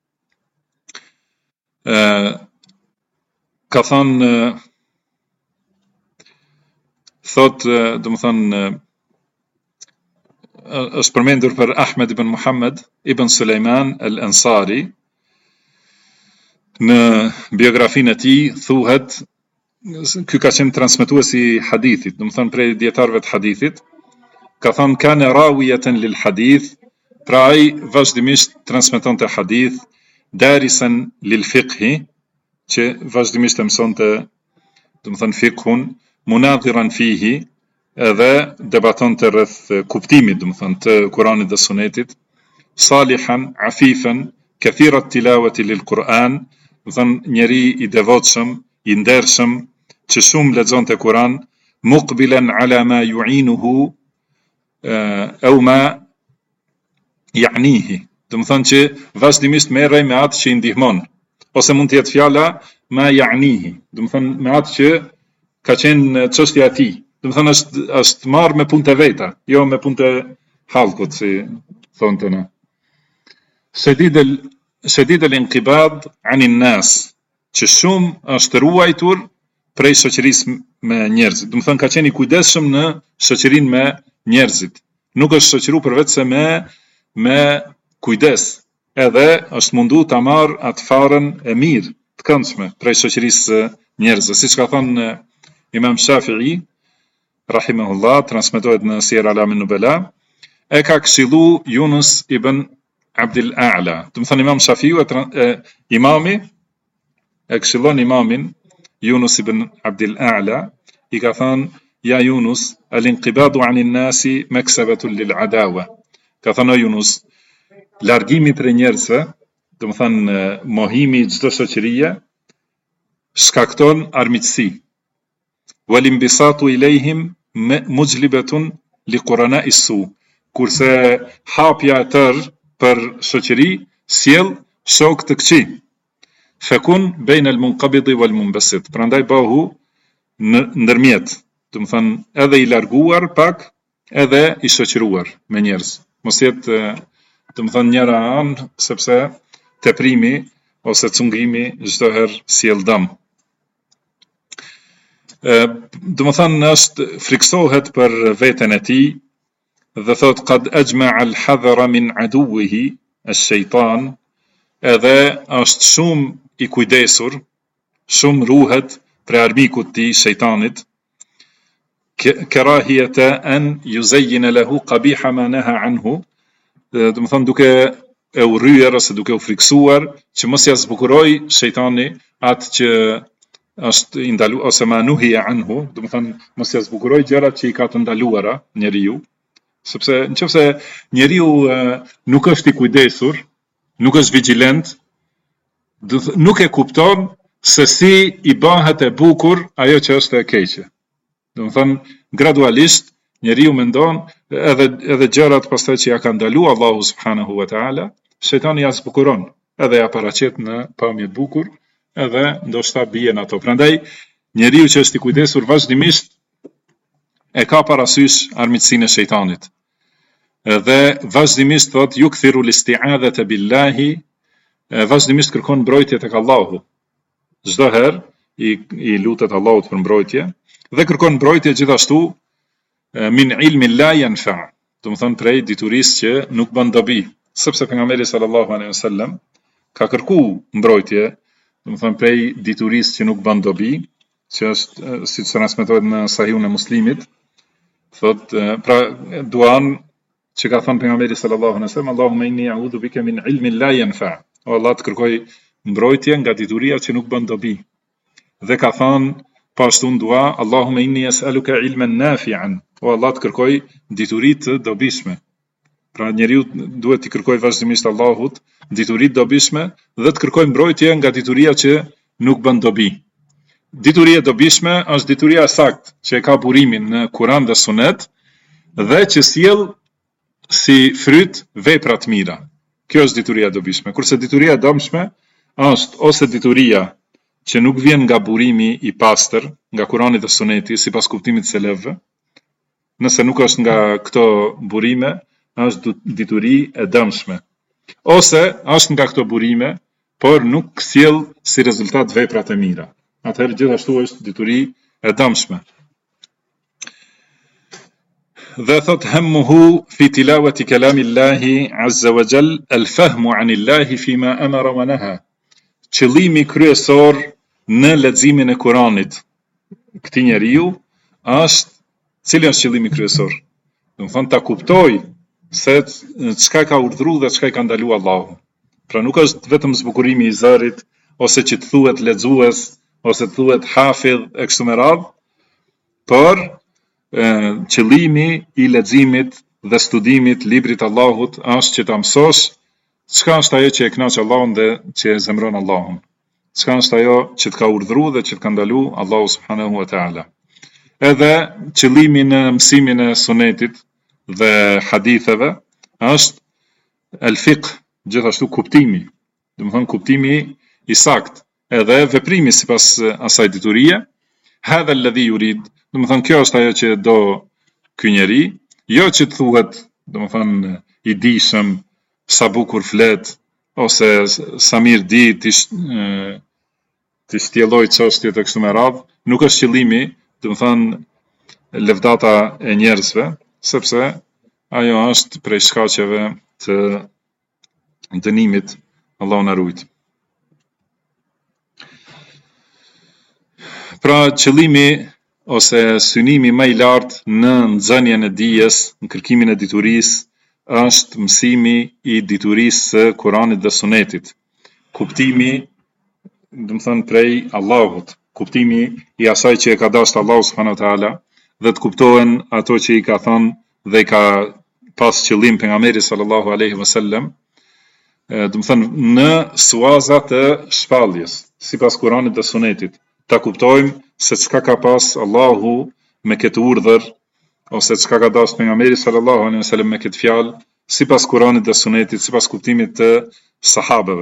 Ka thënë thot domethënë është përmendur për Ahmed ibn Muhammad ibn Sulejman al-Ansari. Në biografinë e tij thuhet, ky ka qenë transmetuesi i hadithit, domethënë prej dietarëve të hadithit, ka thënë kana rawiyatan lil hadith, pra ai vazhdimisht transmetonte hadith, darisan lil fiqhi, që vazhdimisht e mësonte domethënë fiqhun, munadhiran fihi, edhe debatonte rreth kuptimit, domethënë të Kuranit dhe Sunetit, salihan, afifan, kathira tilawati lil Quran, domethënë njeri i devotshëm, i ndershëm, që shumë lexonte Kuran, muqbilan ala ma yu'inuhu au ma ya'nihi, domethënë që vazhdimisht merrej me atë që i ndihmon, ose mund të jetë fjala ma ya'nihi, domethënë me atë që ka qenë çështja e tij. Domethënë është marrë me punë të veta, jo me punë të hallkut, si thonte ne. Shadid al-inqibad an an-nas, që shumë është ruajtur prej shoqërisë me njerëzit. Domethënë ka qenë i kujdesshëm në shoqërinë me njerëzit. Nuk është shoqëruar përveç se me kujdes, edhe është mundu ta marrë atë farën e mirë, të këndshme prej shoqërisë njerëzve, siç ka thënë Imam Shafi'i rahimahullah, transmetohet në Siyar Alamin Nubala, e ka këshillu Yunus ibn Abdul A'la. Domethënë Imam Shafiu imami e këshillon imamin Yunus ibn Abdul A'la, i ka thënë ja Yunus, al-inqibadu anin nasi maksabatun lil adawa. Ka thënë o Yunus, largimi prej njerëzve, domethënë mohimi i çdo shoqërie, shkakton armiqësi. Wal-inbisatu ilayhim mujlibatun li qurana'i su, kurse hapja e tërë për shoqëri sjell shok të këqij. Fakun baina al-munqabid wal-munbasit, prandaj bëhu ndërmjet, domethënë edhe i larguar pak, edhe i shoqëruar me njerëz. Mos jetë domethënë njëra anë, sepse teprimi ose cungimi çdo herë sjell dëm. Domethënë është friksohet për veten e tij dhe thot qad ajma'a al-hadhara min aduwihi ash-shaytan, edhe është shumë i kujdesur, shumë ruhet prej armikut të tij shejtanit, karahiyata an yuzayyina lahu qabiha ma naha anhu, domethënë duke e urryer ose duke u friksuar që mos ja zbukuroj shejtani atë që është i ndaluar ose ma nuhiya anhu, domethënë mos ja zbukuroj gjërat që i ka të ndaluara njeriu, sepse nëse njeriu nuk është i kujdesur, nuk është vigjilent, nuk e kupton se si i bëhet e bukur ajo që është e keqe. Domethënë gradualisht njeriu mendon edhe gjërat pastaj që ja ka ndaluar Allahu subhanahu wa taala, shejtani ja zbukuron, edhe ja paraqet në pamje të bukur, edhe ndoshta bien ato. Prandaj njeriu që është i kujdesur vazhdimisht e ka parasysh armiqsinë e shejtanit. Dhe vazhdimisht thot yukthiru listi'adhata billahi, vazhdimisht kërkon mbrojtje tek Allahu. Çdo herë i lutet Allahut për mbrojtje dhe kërkon mbrojtje gjithashtu min ilmin la yanfa, do të thonë prej diturisë që nuk bën dobi, sepse pejgamberi sallallahu alaihi wasallam ka kërku mbrojtje, do të thonë prej diturisë që nuk bën dobi, që është siç transmetohet në Sahihun e Muslimit, thot pra duan që ka thënë pejgamberi sallallahu alaihi wasallam, Allahumma inni a'udhu bika min ilmin la yanfa, o Allah të kërkoj mbrojtje nga dituria që nuk bën dobi. Dhe ka thënë pashtu në dua, Allahumma inni as'aluka ilman nafi'an, o Allah të kërkoj dituri të dobishme. Pra njeriu duhet të kërkoj vazhdimisht Allahut dituri të dobishme dhe të kërkoj mbrojtje nga dituria që nuk bën dobi. Dituria e dobishme është dituria sakt që e ka burimin në Kur'an dhe Sunet dhe që sjell si fryt vepra të mira. Kjo është dituria e dobishme. Kurse dituria e dëmshme është ose dituria që nuk vjen nga burimi i pastër, nga Kurani dhe Suneti, sipas kuptimit të selefëve. Nëse nuk është nga këto burime, është dituri e dëmshme. Ose është nga këto burime, por nuk sjell si rezultat veprat e mira. Atëherë gjithashtu është dituri e dëmshme. Dhe thot hammuhu fi tilawati kalamillahi azza wa jall al-fahmu anillahi fima amara wa naha. Qëllimi kryesor në leximin e Kuranit këtij njeriu është, cili është qëllimi kryesor? Do të thonë ta kuptoj se çka ka urdhëruar dhe çka i ka ndaluar Allahu. Pra nuk është vetëm zbukurimi i zërit ose që të thuhet lexues ose të thuhet hafidh e kështu me radhë, por qëllimi i leximit dhe studimit librit Allahut është që ta mësosh çka është ajo që e kënaq Allahun dhe që e zemron Allahun. Çka është ajo që të ka urdhëruar dhe që të ka ndaluar Allahu subhanahu wa taala. Edhe qëllimi në mësimin e sunetit dhe haditheve është el-fiqh, gjithashtu kuptimi. Do të thonë kuptimi i sakt, edhe veprimi sipas asaj diturie. Hadha alladhi yurid, do të thonë kjo është ajo që do ky njeri, jo që të thuhet, do të thonë i dijshëm, sa bukur flet, ose sa mirë di të shtjelloj çështjet e kështu me radhë, nuk është qëllimi, do të thonë lëvdata e njerëzve, sepse ajo është prej shkaqeve të dënimit, Allahu na ruaj. Pra qëllimi ose synimi më i lartë në nxënjen e dijes, në kërkimin e diturisë, është mësimi i diturisë së Kuranit dhe Sunetit. Kuptimi, do të thonë prej Allahut, kuptimi i asaj që e ka dashur Allahu subhanahu wa taala, dhe të kuptohen ato që i ka thënë dhe i ka pas qëllim pejgamberi sallallahu alaihi wasallam, do të thonë në suaza të shpalljes, sipas Kuranit dhe Sunetit. Ta kuptojmë se çka ka pas Allahu me këtë urdhër, ose çka ka dashur pejgamberi sallallahu alaihi wasallam me këtë fjalë, sipas Kuranit dhe Sunetit, sipas kuptimit të sahabeve.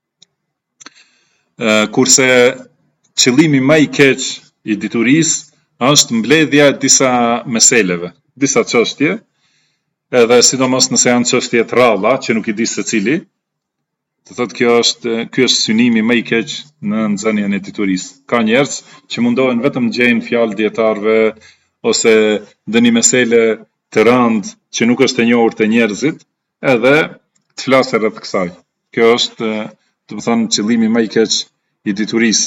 Kurse qëllimi më i keq i diturisë është mbledhja e disa meseleve, disa çështje, edhe sidomos nëse janë çështje të rralla që nuk i di secili, të thotë ky është synimi më i keq në nxënjen e diturisë. Ka njerëz që mundohen vetëm gjejnë fjalë dietarëve ose dëni mesele të rëndë që nuk është e njohur te njerëzit, edhe të flasë rreth kësaj. Kjo është, do të thonë, qëllimi më i keq i diturisë.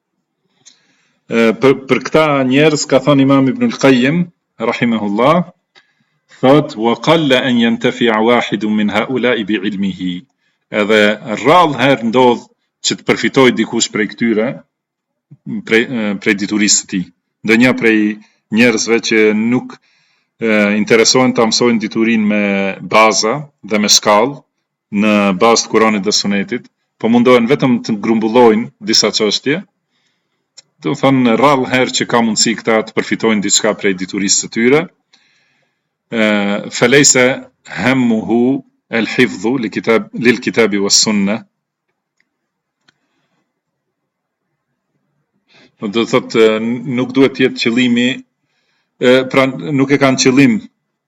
Për këta njerëz ka thënë Imam Ibn al-Qayyim rahimahullah, thot wa qalla an yantafi'a wahidun min ha'ula'i bi'ilmihi. Edhe rrallë herë ndodh që të përfitoj dikush prej këtyre, prej diturisë së tij. Ndonjë prej njerëzve që nuk interesohen ta mësojnë diturinë me baza dhe me shkallë në bazë të Kuranit dhe Sunetit, po mundohen vetëm të grumbullojnë disa çështje. Do të thonë rrallë herë që ka mundësi këta të përfitojnë diçka prej diturisë së tyre. Faleysa hammuhu el-hifdhu lil-kitabi was-sunnah. Do të thotë nuk duhet të jetë qëllimi, pra nuk e kanë qëllim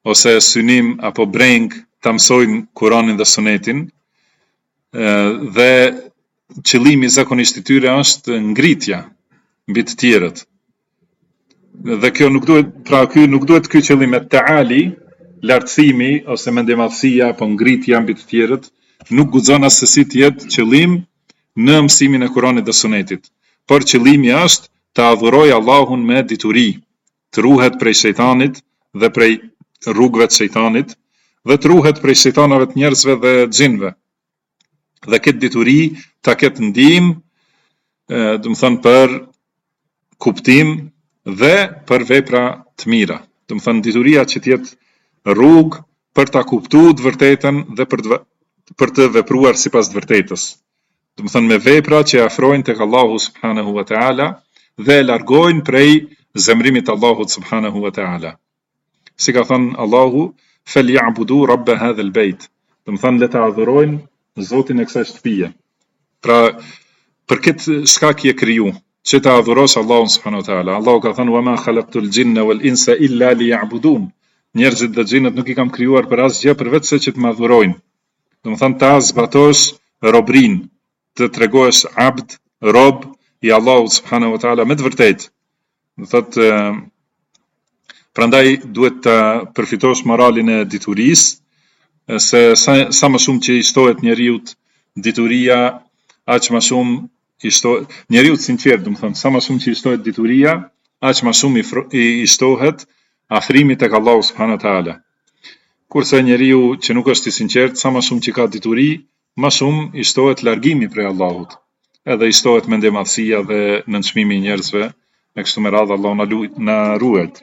ose synim apo breng ta mësojnë Kur'anin dhe Sunetin, dhe qëllimi zakonisht i tyre është ngritja mbi të tjerët. Dhe kjo nuk duhet, pra ky nuk duhet ky qëllim e taali, lartësimi ose mendemadhësia apo ngritja mbi të tjerët, nuk guxon as se si të jetë qëllim në mësimin e Kur'anit dhe Sunetit. Por qëllimi është të adhuroj Allahun me dituri, të ruhet prej shejtanit dhe prej rrugëve të shejtanit, dhe të ruhet prej shejtanave të njerëzve dhe xhinve. Dhe këtë dituri ta ketë ndihmë, do të thënë për kuptim dhe për vepra të mira. Do të thënë dituria që të jetë rrugë për ta kuptuar të vërtetën dhe për të vepruar sipas të vërtetës. Do të thënë me vepra që afrojnë tek Allahu subhanahu wa taala dhe largojnë prej zemrimit të Allahut subhanahu wa taala. Si ka thënë Allahu, "Falyabudu rabb hadha al-bayt." Do të thënë le ta adhurojnë Zotin e kësaj shtëpie. Pra, për këtë shkak je kriju, që ta adhurosh Allahun subhanahu wa taala. Allahu ka thënë: "Wa ma khalaqtul jinna wal insa illa liya'budun." Njerëzit dhe xhinët nuk I kam krijuar për asgjë përveç se që të më adhurojnë. Do të thënë ta zbatosh robrin, të tregohesh abd, rob I Allahut subhanahu wa taala me të vërtetë. Do thotë prandaj duhet të përfitosh moralin e diturisë, se sa më shumë që I shtohet njeriut dituria, aq më shumë I shtohet njeriut sinqert, do të thënë, sa më shumë që I shtohet dituria, aq më shumë I shtohet afrimi tek Allahu subhanahu wa taala. Kurse njeriu që nuk është I sinqert, sa më shumë që ka dituri, më shumë I shtohet largimi prej Allahut. Edhe I shtohet mendemadhësia dhe nënçmimi I njerëzve, me kështu me radhë Allahu na ruaj.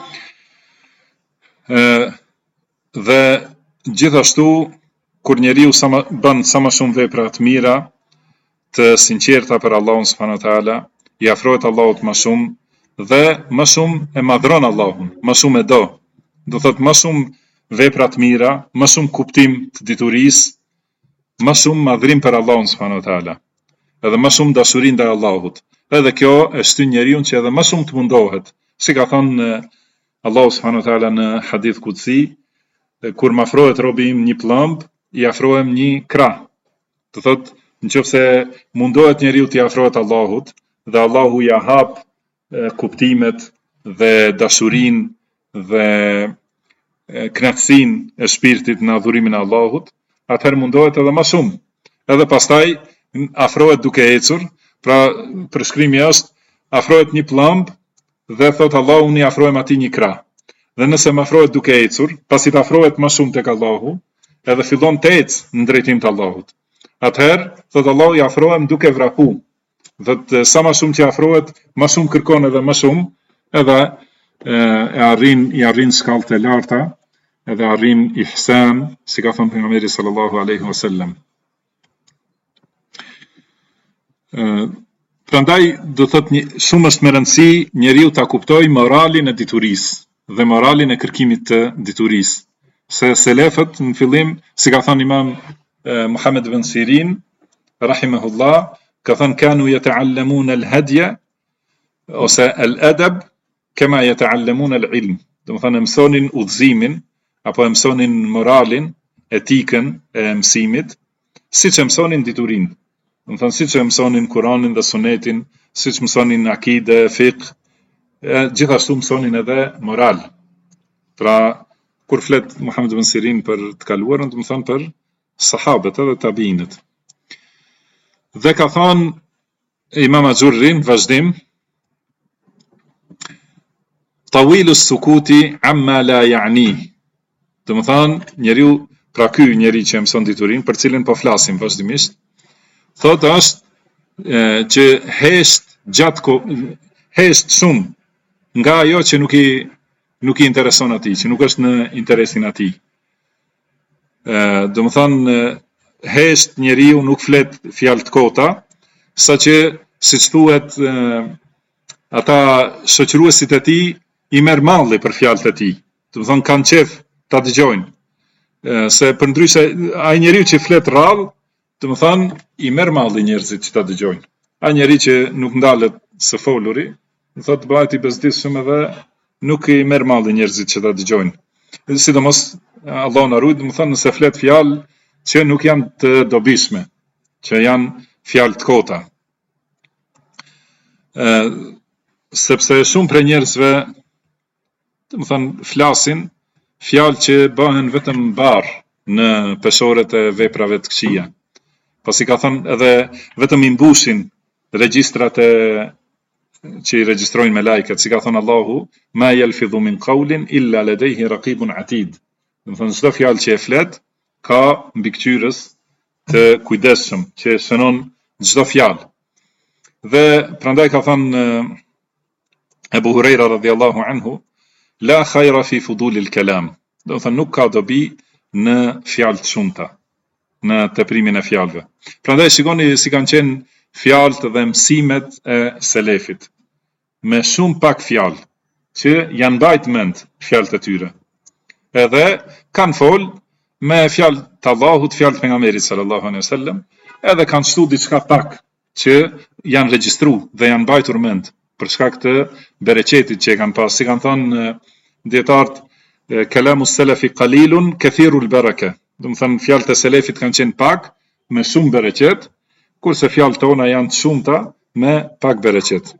Dhe gjithashtu kur njeriu bën sa më shumë vepra të mira, të sinqerta për Allahun subhanahu wa taala, I afrohet Allahut më shumë dhe më shumë e madhron Allahun, më shumë e do. Do thotë më shumë vepra të mira, më shumë kuptim të diturisë, më shumë madhrim për Allahun subhanahu wa taala. Edhe më shumë dashuri ndaj Allahut. Edhe kjo e shtyn njeriu që edhe më shumë të mundohet. Si ka thënë Allahu subhanahu wa taala në hadith kutsi, kur më afrohet robi im një plumb, I afrohem një krah. Do thotë, nëse mundohet njeriu të afrohet Allahut dhe Allahu ja hap kuptimet dhe dashurinë dhe kënaqësinë e shpirtit në adhurimin e Allahut, atëherë mundohet edhe më shumë. Edhe pastaj afrohet duke ecur, pra përshkrimi është afrohet një plumb dhe thot Allahu unë I afrohem atij një krah. Dhe nëse më afrohet duke ecur, pasi të afrohet më shumë tek Allahu, edhe fillon të ecë në drejtim të Allahut. Atëherë thot Allahu I afrohem duke vrapu. Dhe sa më shumë që afrohet, më shumë kërkon edhe më shumë, edhe I arrin shkallët e larta, edhe arrin ihsan, si ka thënë pejgamberi sallallahu alaihi wasallam. Prandaj do thotë shumë është me rëndësi njeriu ta kuptoj moralin e diturisë dhe moralin e kërkimit të diturisë. Se selefët në fillim, si ka thënë Imam Muhammad ibn Sirin, rahimahullah, ka thënë kanu yata'allamuna al-hadya ose al-adab kama yata'allamuna al-ilm. Do të thënë mësonin udhëzimin apo mësonin moralin, etikën e mësimit, siç e mësonin diturinë. Do të thënë siç e mësonin Kur'anin dhe Sunetin, siç mësonin akide, fiqh, gjithashtu mësonin edhe moral. Pra kur flet Muhammad ibn Sirin për të kaluarën, do të thënë për sahabët edhe tabiinët. Dhe ka thënë Imam Ajurrin vazhdim, tawilu sukuti amma la ya'ni. Do të thënë njeriu, pra ky njeri që mëson diturinë, për cilin po flasim vazhdimisht, thotë është që hesht shumë nga ajo që nuk I intereson atij, që nuk është në interesin atij. Do të thënë hesht njeriu nuk flet fjalë të kota, saqë siç thuhet ata shoqëruesit e tij I merr malli për fjalët e tij. Do të thënë kanë qef ta dëgjojnë. Se përndryshe ai njeriu që flet rrallë, do të thënë I merr malli njerëzit që ta dëgjojnë. Ai njeriu që nuk ndalet së foluri, do thotë bëhet I bezdisshëm edhe nuk I merr malli njerëzit që ta dëgjojnë. sidomos Allah na ruaj, domethënë nëse flet fjalë që nuk janë të dobishme, që janë fjalë të kota. Sepse shumë prej njerëzve, domethënë flasin fjalë që bëhen vetëm barr në peshoret e veprave të këqija. Pasi ka thënë edhe vetëm i mbushin regjistrat që i regjistrojnë me lajket, si ka thënë Allahu, ma yalfidhu min qawlin illa ladayhi raqibun atid. Domethënë çdo fjalë që e flet ka mbikëqyrës të kujdesshëm që shënon çdo fjalë. Dhe prandaj ka thënë Ebu Hurajra radhiyallahu anhu, la khayra fi fudulil kalam. Domethënë nuk ka dobi në fjalë të shumta, në teprimin e fjalëve. Prandaj shikoni si kanë qenë fjalët dhe mësimet e selefit, me shumë pak fjalë, që janë mbajt mend fjalët e tyre. Edhe kanë fol me fjalë të Allahut, fjalë të pejgamberit sallallahu alaihi wasallam, edhe kanë shtu diçka pak që janë regjistruar dhe janë mbajtur mend për shkak të bereqetit që e kanë pas. Si kanë thënë dietarët, kalamu salafi qalilun kathirul baraka. Domethënë fjalët e selefit kanë qenë pak me shumë bereqet, kurse fjalët tona janë të shumta me pak bereqet.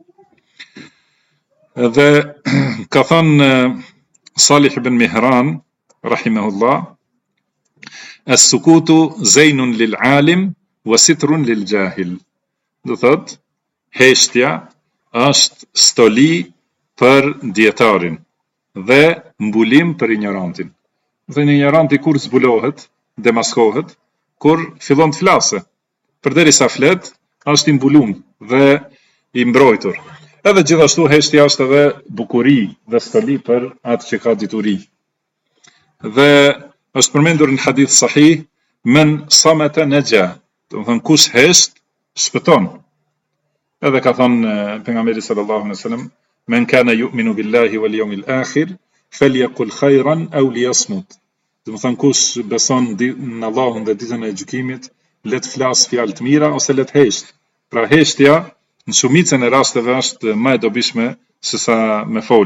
Dhe ka thënë Salih ibn Mihran rahimahullah, as-sukutu zaynun lil alim wa sitrun lil jahil. Do thot, heshtja është stoli për dietarin dhe mbulim për ignorantin. Dhe ignoranti kur zbulohet, demaskohet, kur fillon të flasë. Përderisa flet, është i mbulum dhe i mbrojtur. Edhe gjithashtu heshtja është edhe bukuri dhe stoli për atë që ka dituri. Dhe është përmendur në hadith sahih, men samata naja. Domethënë kush hesht, shpëton. Edhe ka thënë pejgamberi sallallahu alaihi wasallam, men kana yu'minu billahi wal yawmil akhir falyaqul khayran aw liyasmut. Domethënë kush beson në Allahun dhe ditën e gjykimit, le të flas fjalë të mira ose le të hesht. Pra heshtja në shumicën e rasteve është më e dobishme se sa me fol.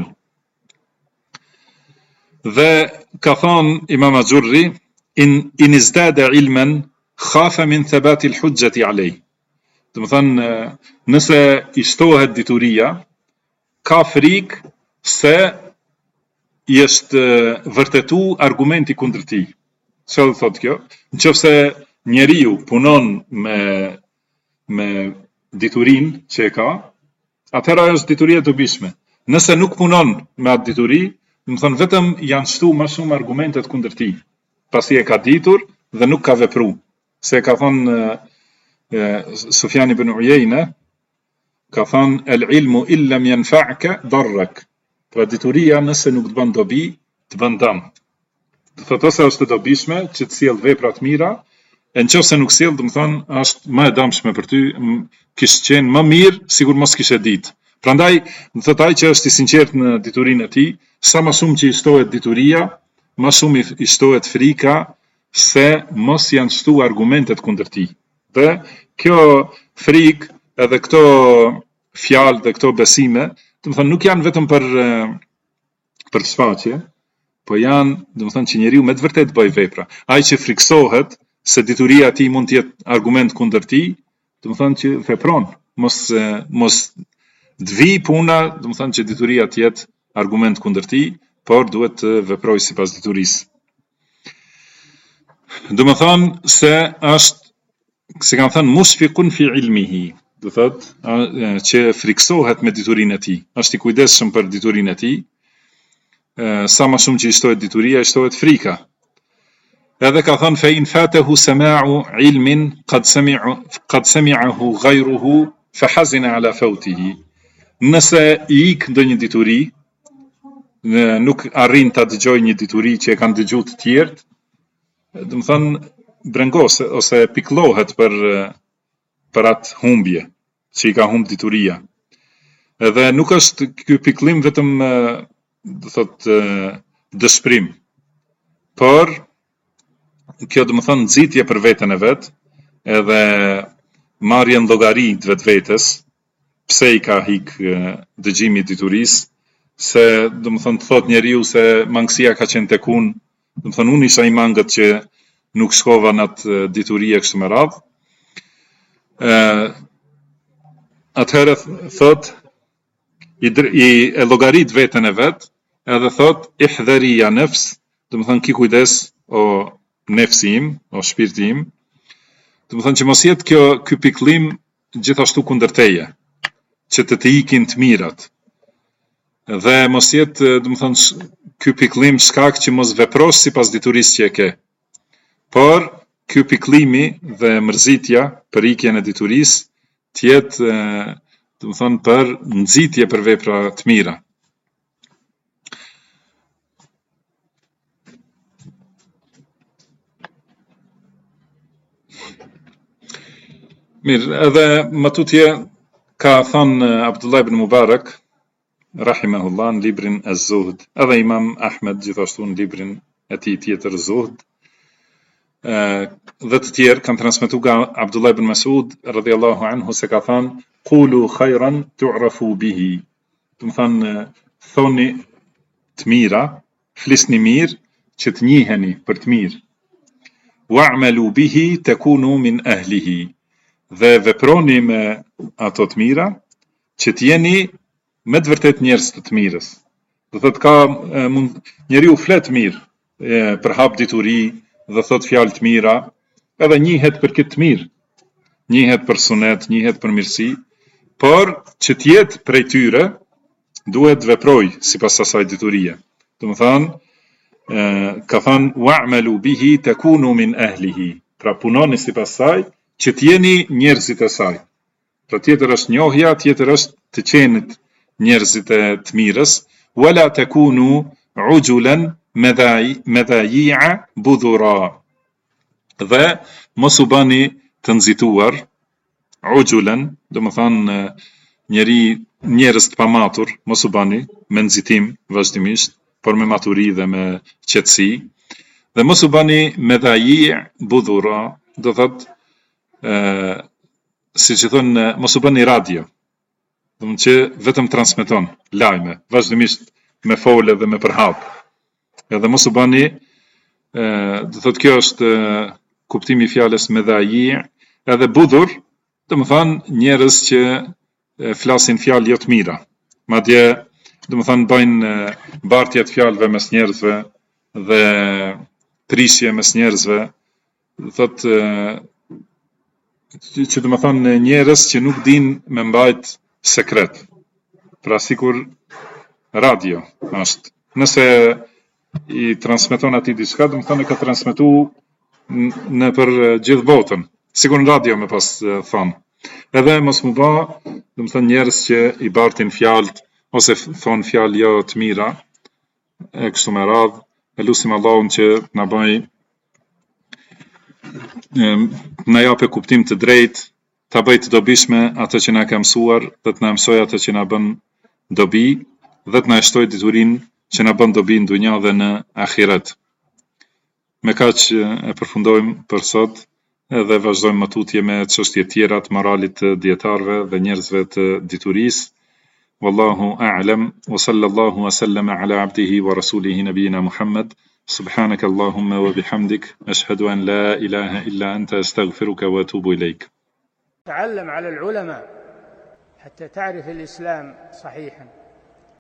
Dhe ka thënë Imam Azurri, in izdada ilman khafa min thabati al-hujjati alayh. Domethënë nëse i shtohet dituria, ka frikë se i është vërtetu argumenti kundër tij. Çfarë do thotë kjo? Nëse njeriu punon me diturinë që e ka, atëherë është dituria e dobishme. Nëse nuk punon me atë dituri, domethënë vetëm janë shtu më shumë argumentet kundër tij, pasi e ka ditur dhe nuk ka vepruar. Se ka thënë Sufjan ibn Uyayna, ka thënë el ilmu illa yanfa'ka darrak. Pra dituria nëse nuk të bën dobi, të bën dëm. Do thotë ose është e dobishme që të sjell vepra të mira, e nëse nuk sjell, domethënë është më e dëmshme për ty, kishte qenë më mirë sikur mos kishe ditë. Prandaj, do thotë ai që është i sinqert në diturinë e tij, sa më shumë që i shtohet dituria, më shumë i shtohet frika se mos janë shtu argumentet kundër tij. Dhe kjo frikë edhe këto fjalë dhe këto besime, domethënë nuk janë vetëm për shfaqje, po janë, domethënë që njeriu me të vërtetë bëj vepra. Ai që friksohet se dituria e tij mund të jetë argument kundër tij, domethënë që vepron, mos dvi puna, domethënë që dituria të jetë argument kundër tij, por duhet të veprojë sipas diturisë. Domethënë se është, si kanë thënë, mushfiqun fi ilmihi, do thotë që friksohet me diturinë e tij, është i kujdesshëm për diturinë e tij. Sa më shumë që i shtohet dituria, i shtohet frika. Edhe ka thënë fe in fatahu sama'u ilmin qad sami'ahu ghayruhu fa hazina ala fawtihi. Nëse i ik ndonjë dituri, nuk arrin ta dëgjojë një dituri që e kanë dëgjuar të tjerët, do të thënë brengos ose pikllohet për atë humbje që i ka humb dituria. Edhe nuk është ky pikëllim vetëm do thotë dëshpërim, por kjo do të thënë nxitje për veten e vet, edhe marrjen llogari të vetvetes, pse i ka hik dëgjimi i diturisë, se do më thënë të thot njeriu se mangësia ka qenë tek unë, do më thënë unë isha i mangët që nuk shkova në atë diturie kështu me radhë. Atëherë thot i llogarit veten e vet, edhe thot ihdhari ya nafs, do më thënë ki kujdes o nefsi im, o shpirti im, do më thënë që mos jetë ky pikëllim gjithashtu kundër teje, që të ikin të mirat. Dhe mos jetë, do më thënë, ky pikëllim shkak që mos veprosh sipas diturisë që e ke. Por ky pikëllimi dhe mërzitja për ikjen e diturisë të jetë, do më thënë, për nxitje për vepra të mira. Mirë, edhe më tutje ka thënë Abdullah ibn Mubarak rahimahullah në librin Az-Zuhd, edhe Imam Ahmed gjithashtu në librin e tij tjetër Zuhd, dhe të tjerë kanë transmetuar nga Abdullah ibn Mas'ud radhiyallahu anhu se ka thënë qulu khayran tu'rafu bihi, do të thënë thoni të mira, flisni mirë që të njiheni për të mirë. Wa'malu bihi takunu min ahlihi, dhe veproni me ato të mira që të jeni me të vërtet njerëz të mirës. Do thotë ka njeriu flet mirë për hap dituri dhe thot fjalë të mira, edhe njihet për këtë të mirë, njihet për sunet, njihet për mirësi, por që të jetë prej tyre duhet veproj sipas asaj diturie. Do të thënë ka thënë wa'malu bihi takunu min ahlihi, pra punoni sipas saj që të jeni njerëzit e saj. Pra tjetër është njohja, tjetër është të qenit njerëzit e të mirës, wala takunu ujulan madhayi'a budhura, dhe mos u bani të nxituar, ujulan, do të thënë njerëz të pamatur, mos u bani me nxitim vazhdimisht, por me maturi dhe me qetësi, dhe mos u bani madhayi' budhura, do thotë si që thonë, mos u bëni radio, dhe më që vetëm transmeton lajme, vazhdimisht me fole dhe me përhap. Edhe mos u bëni, dhe thotë kjo është kuptimi i fjalës medhaji, edhe budhur, dhe më thanë njerëz që flasin fjalë jo të mira. Madje, dhe më thanë bëjnë bartje të fjalëve mes njerëzve dhe prishje mes njerëzve, dhe thotë që të më thonë njerëz që nuk din me mbajt sekret. Pra sikur radio është. Nëse i transmeton ati diçka, dhe më thonë e ka transmetu në për gjithë botën. Sikur në radio me pas thonë. Edhe mos më ba, dhe më thonë njerëz që i bartin fjalët, ose thonë fjalë jo të mira, e kështu me radhë, e lusim Allahun që na bëj na japë kuptim të drejtë, ta bëj të dobishme atë që na ka mësuar, dhe të na mësoj atë që na bën dobi, dhe të na shtoj diturinë që na bën dobi në dunja dhe në ahiret. Me kaq e përfundojmë për sot, edhe vazhdojmë më tutje me çështje tjera të moralit të dietarëve dhe njerëzve të diturisë. Wallahu a'lam, wa sallallahu wa sallama ala abdihi wa rasulihi nabiyina Muhammad. سبحانك اللهم وبحمدك أشهد أن لا إله إلا أنت أستغفرك وأتوب إليك. تعلم على العلماء حتى تعرف الإسلام صحيحا.